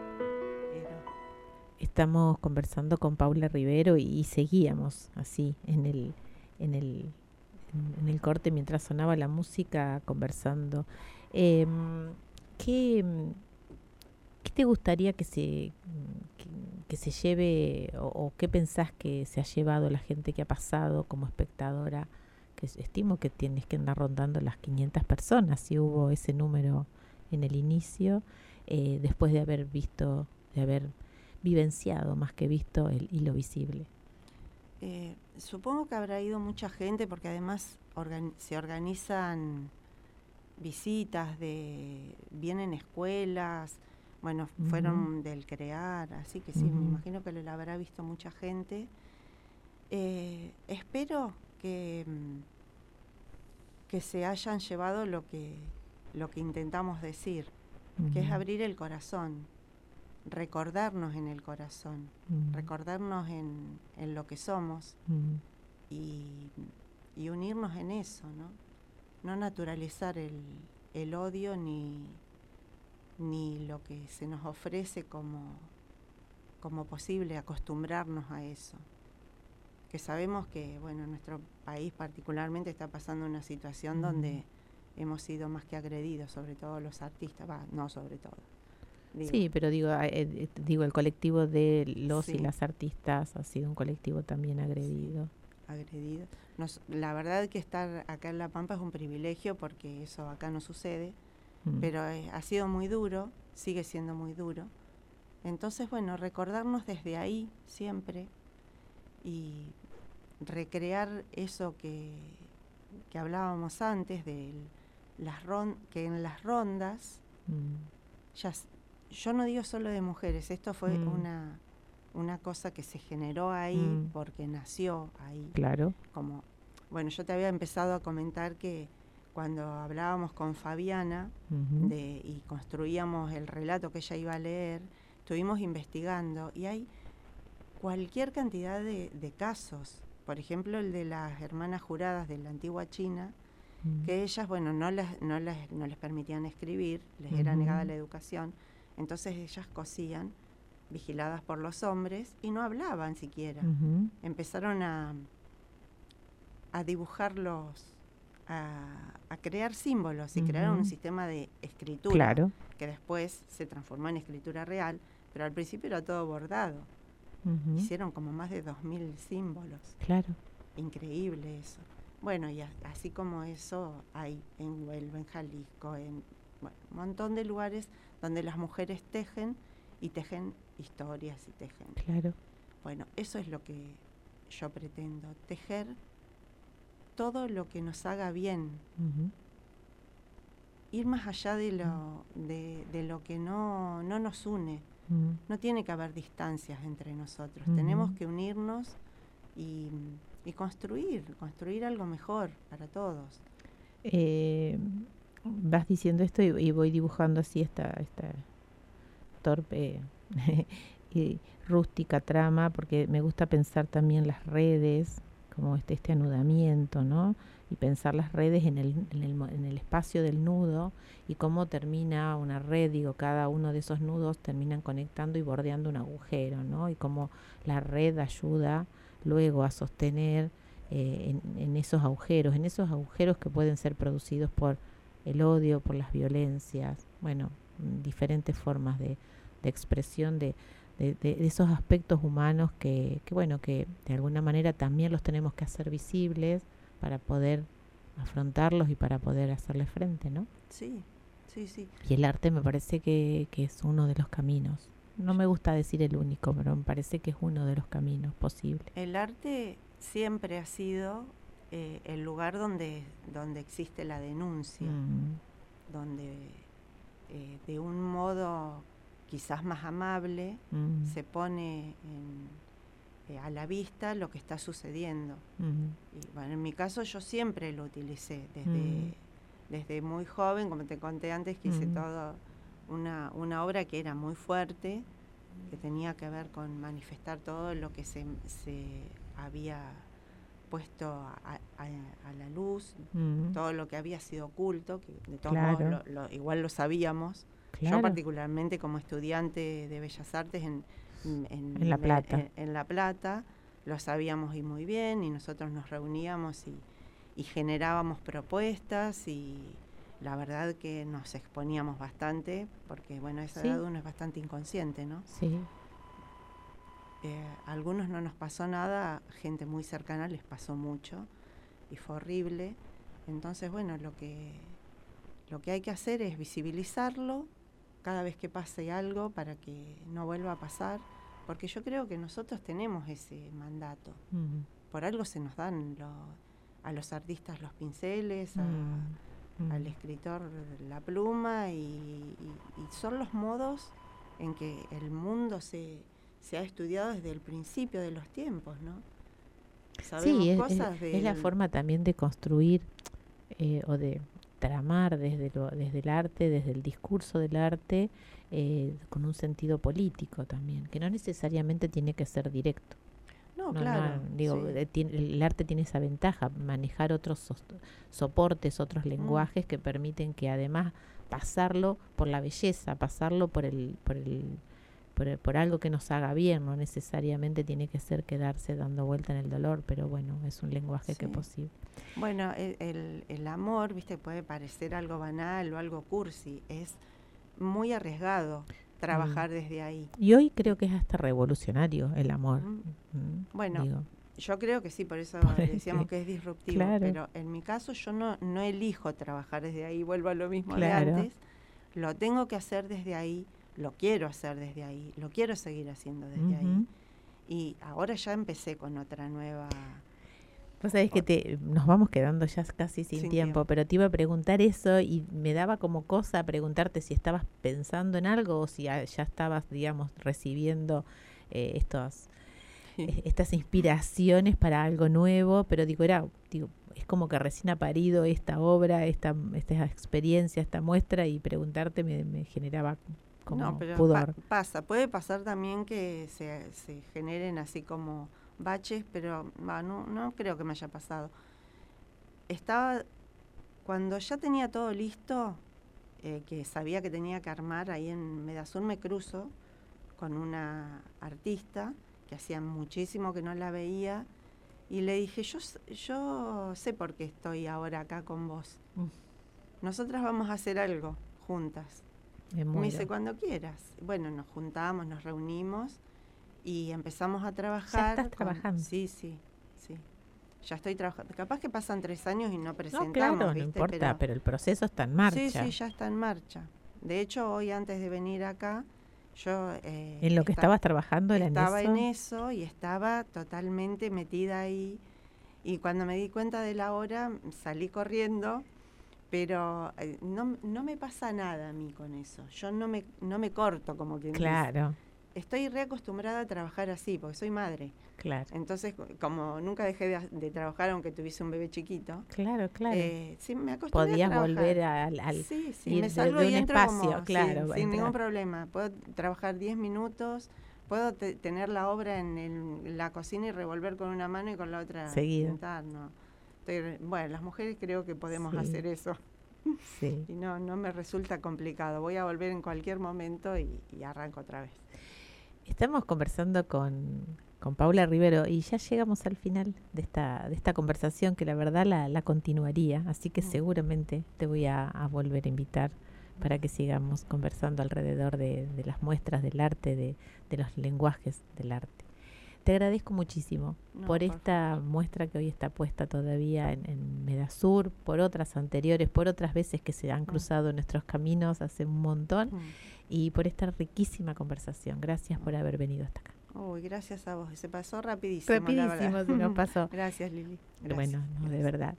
Estamos conversando con Paula Rivero y seguíamos así en el, en el, en el corte mientras sonaba la música conversando. Eh, ¿qué, ¿Qué te gustaría que se, que, que se lleve o, o qué pensás que se ha llevado la gente que ha pasado como espectadora? Que estimo que tienes que andar rondando las quinientas personas, si hubo ese número en el inicio, eh, después de haber visto, de haber vivenciado más que visto el hilo visible. Eh, supongo que habrá ido mucha gente porque además organ- se organizan visitas, de vienen escuelas, bueno, uh-huh. fueron del CREAR, así que sí, uh-huh. me imagino que lo habrá visto mucha gente. Eh, espero que, que se hayan llevado lo que, lo que intentamos decir, uh-huh. que es abrir el corazón, recordarnos en el corazón, uh-huh. recordarnos en, en lo que somos uh-huh. y, y unirnos en eso, ¿no? No naturalizar el, el odio ni, ni lo que se nos ofrece como, como posible, acostumbrarnos a eso. Que sabemos que, bueno, nuestro país particularmente está pasando una situación uh-huh. donde hemos sido más que agredidos, sobre todo los artistas, va, no sobre todo. Digo. Sí, pero digo, eh, digo, el colectivo de los sí. y las artistas ha sido un colectivo también agredido. Sí. agredido. Nos, la verdad que estar acá en La Pampa es un privilegio porque eso acá no sucede, mm. pero eh, ha sido muy duro, sigue siendo muy duro. Entonces, bueno, recordarnos desde ahí siempre y recrear eso que, que hablábamos antes, de las ron, que en las rondas, mm. ya, yo no digo solo de mujeres, esto fue mm. una... una cosa que se generó ahí mm. porque nació ahí. Claro. Como, bueno, yo te había empezado a comentar que cuando hablábamos con Fabiana uh-huh. de, y construíamos el relato que ella iba a leer, estuvimos investigando y hay cualquier cantidad de, de casos. Por ejemplo, el de las hermanas juradas de la antigua China, uh-huh. que ellas, bueno, no las, no las, no les permitían escribir, les uh-huh. era negada la educación, entonces ellas cosían vigiladas por los hombres y no hablaban siquiera. Uh-huh. Empezaron a, a dibujarlos, a, a crear símbolos y uh-huh. crearon un sistema de escritura claro. que después se transformó en escritura real, pero al principio era todo bordado. Uh-huh. Hicieron como más de dos mil símbolos. Claro. Increíble eso. Bueno, y a, así como eso hay en Huelva, en Jalisco, en bueno, un montón de lugares donde las mujeres tejen y tejen historias y tejen. Claro. Bueno, eso es lo que yo pretendo, tejer todo lo que nos haga bien. Uh-huh. Ir más allá de lo, uh-huh. de, de lo que no, no nos une. Uh-huh. No tiene que haber distancias entre nosotros. Uh-huh. Tenemos que unirnos y, y construir, construir algo mejor para todos. Eh, vas diciendo esto y, y voy dibujando así esta... esta torpe y rústica trama, porque me gusta pensar también las redes, como este, este anudamiento, ¿no? Y pensar las redes en el, en el, en el espacio del nudo y cómo termina una red, digo, cada uno de esos nudos terminan conectando y bordeando un agujero, ¿no? Y cómo la red ayuda luego a sostener eh, en, en esos agujeros, en esos agujeros que pueden ser producidos por el odio, por las violencias, bueno, diferentes formas de, de expresión de, de, de esos aspectos humanos que, que, bueno, que de alguna manera también los tenemos que hacer visibles para poder afrontarlos y para poder hacerle frente, ¿no? Sí, sí, sí. Y el arte me parece que, que es uno de los caminos. No me gusta decir el único, pero me parece que es uno de los caminos posibles. El arte siempre ha sido eh, el lugar donde, donde existe la denuncia, mm. donde... Eh, de un modo quizás más amable mm. se pone en, eh, a la vista lo que está sucediendo. Mm. Y bueno, en mi caso yo siempre lo utilicé desde, mm. desde muy joven, como te conté antes, que mm. hice todo una, una obra que era muy fuerte, que tenía que ver con manifestar todo lo que se, se había puesto a, a, a la luz, Mm. todo lo que había sido oculto, que de todos Claro. modos lo, lo, igual lo sabíamos. Claro. Yo particularmente como estudiante de Bellas Artes en, en, En La Plata. en, en La Plata, lo sabíamos y muy bien, y nosotros nos reuníamos y, y generábamos propuestas, y la verdad que nos exponíamos bastante, porque bueno, a esa Sí. edad uno es bastante inconsciente, ¿no? Sí. Eh, a algunos no nos pasó nada, gente muy cercana les pasó mucho y fue horrible. Entonces, bueno, lo que, lo que hay que hacer es visibilizarlo cada vez que pase algo para que no vuelva a pasar, porque yo creo que nosotros tenemos ese mandato. Mm. Por algo se nos dan lo, a los artistas los pinceles, a, Mm. al Mm. escritor la pluma, y, y, y son los modos en que el mundo se, se ha estudiado desde el principio de los tiempos, ¿no? Sabemos Sí, es, cosas es- del- es la forma también de construir eh, o de tramar desde, lo, desde el arte, desde el discurso del arte, eh, con un sentido político también, que no necesariamente tiene que ser directo. No, No, claro. no, digo, sí. eh, tiene- el arte tiene esa ventaja, manejar otros sos- soportes, otros Mm. lenguajes que permiten que además pasarlo por la belleza, pasarlo por el, por el, por, el- por algo que nos haga bien, no necesariamente tiene que ser quedarse dando vuelta en el dolor, pero bueno, es un lenguaje que es Sí. posible. Bueno, el, el, el amor, viste, puede parecer algo banal o algo cursi. Es muy arriesgado trabajar Mm. desde ahí. Y hoy creo que es hasta revolucionario el amor. Mm. Mm, Bueno, digo, Yo creo que sí, por eso Por decíamos el- que es disruptivo. claro. Pero en mi caso yo no, no elijo trabajar desde ahí, vuelvo a lo mismo Claro. de antes. Lo tengo que hacer desde ahí, lo quiero hacer desde ahí, lo quiero seguir haciendo desde ahí. ujú. Y ahora ya empecé con otra nueva... Vos sabés que te, nos vamos quedando ya casi sin, Sin tiempo, tiempo. pero te iba a preguntar eso y me daba como cosa preguntarte si estabas pensando en algo o si ya, ya estabas, digamos, recibiendo eh, estos, eh, estas inspiraciones para algo nuevo, pero digo, era, digo, es como que recién ha parido esta obra, esta, esta experiencia, esta muestra, y preguntarte me, me generaba como No, pero pudor. pa- pasa, puede pasar también que se, se generen así como baches, pero bah, no, no creo que me haya pasado. Estaba, cuando ya tenía todo listo, eh, que sabía que tenía que armar, ahí en Medasur me cruzo con una artista que hacía muchísimo que no la veía, y le dije, yo, s- yo sé por qué estoy ahora acá con vos. Mm. Nosotras vamos a hacer algo juntas. Me Me muero. dice, cuando quieras. Bueno, nos juntamos, nos reunimos y empezamos a trabajar. estás trabajando. Sí, sí, sí. Ya estoy trabajando. Capaz que pasan tres años y no presentamos, No, claro, no ¿viste? importa, Pero- pero, el proceso está en marcha. Sí, sí, ya está en marcha. De hecho, hoy antes de venir acá, yo... eh, En lo que esta- estabas trabajando era estaba en eso. en eso y estaba totalmente metida ahí. Y cuando me di cuenta de la hora, salí corriendo, pero eh, no, no me pasa nada a mí con eso. Yo no me, no me corto, como quien dice. Claro, Estoy reacostumbrada a trabajar así, porque soy madre. claro, Entonces, como nunca dejé de, de trabajar, aunque tuviese un bebé chiquito, claro, claro. eh, sí me acostumbré Podías a trabajar. volver al, al Sí, sí, ir me de- salgo de y un entro espacio, como, sí, claro, sin entrar. ningún problema. Puedo trabajar diez minutos, puedo te- tener la obra en, el- en la cocina y revolver con una mano y con la otra Seguido. sentar, no. Estoy- bueno, las mujeres creo que podemos Sí. hacer eso Sí. y no, no me resulta complicado. Voy a volver en cualquier momento y, y arranco otra vez. Estamos conversando con, con Paula Rivero y ya llegamos al final de esta, de esta conversación, que la verdad la, la continuaría, así que Mm. seguramente te voy a, a volver a invitar para que sigamos conversando alrededor de, de las muestras del arte, de, de los lenguajes del arte. Te agradezco muchísimo No, por por esta muestra que hoy está puesta todavía en, en Medasur, por otras anteriores, por otras veces que se han Mm. cruzado nuestros caminos hace un montón, Mm. y por esta riquísima conversación. Gracias por haber venido hasta acá. Uy, gracias a vos. Se pasó rapidísimo, la Rapidísimo verdad. se nos pasó. Gracias, Lili. Gracias. Bueno, no, de Gracias. verdad.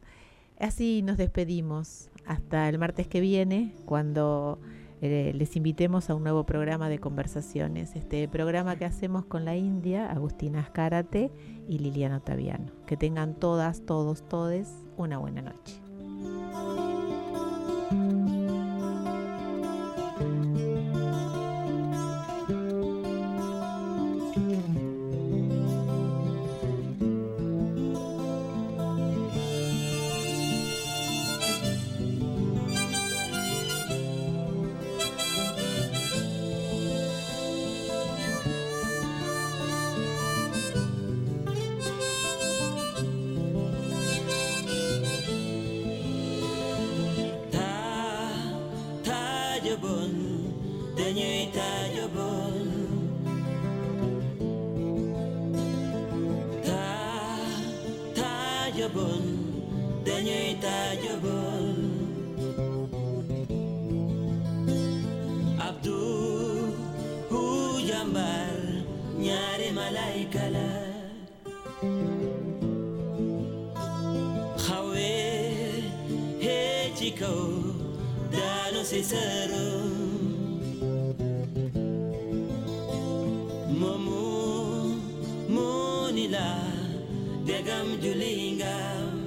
Así nos despedimos hasta el martes que viene, cuando eh, les invitemos a un nuevo programa de conversaciones. Este programa que hacemos con la India, Agustina Azcárate y Liliana Ottaviano. Que tengan todas, todos, todes una buena noche. dañuy taajabon ta taajabon dañuy taajabon Abdu hu jambar ñaari malaika la xawe he ci kaw daanu si sërum momu munila degam julingam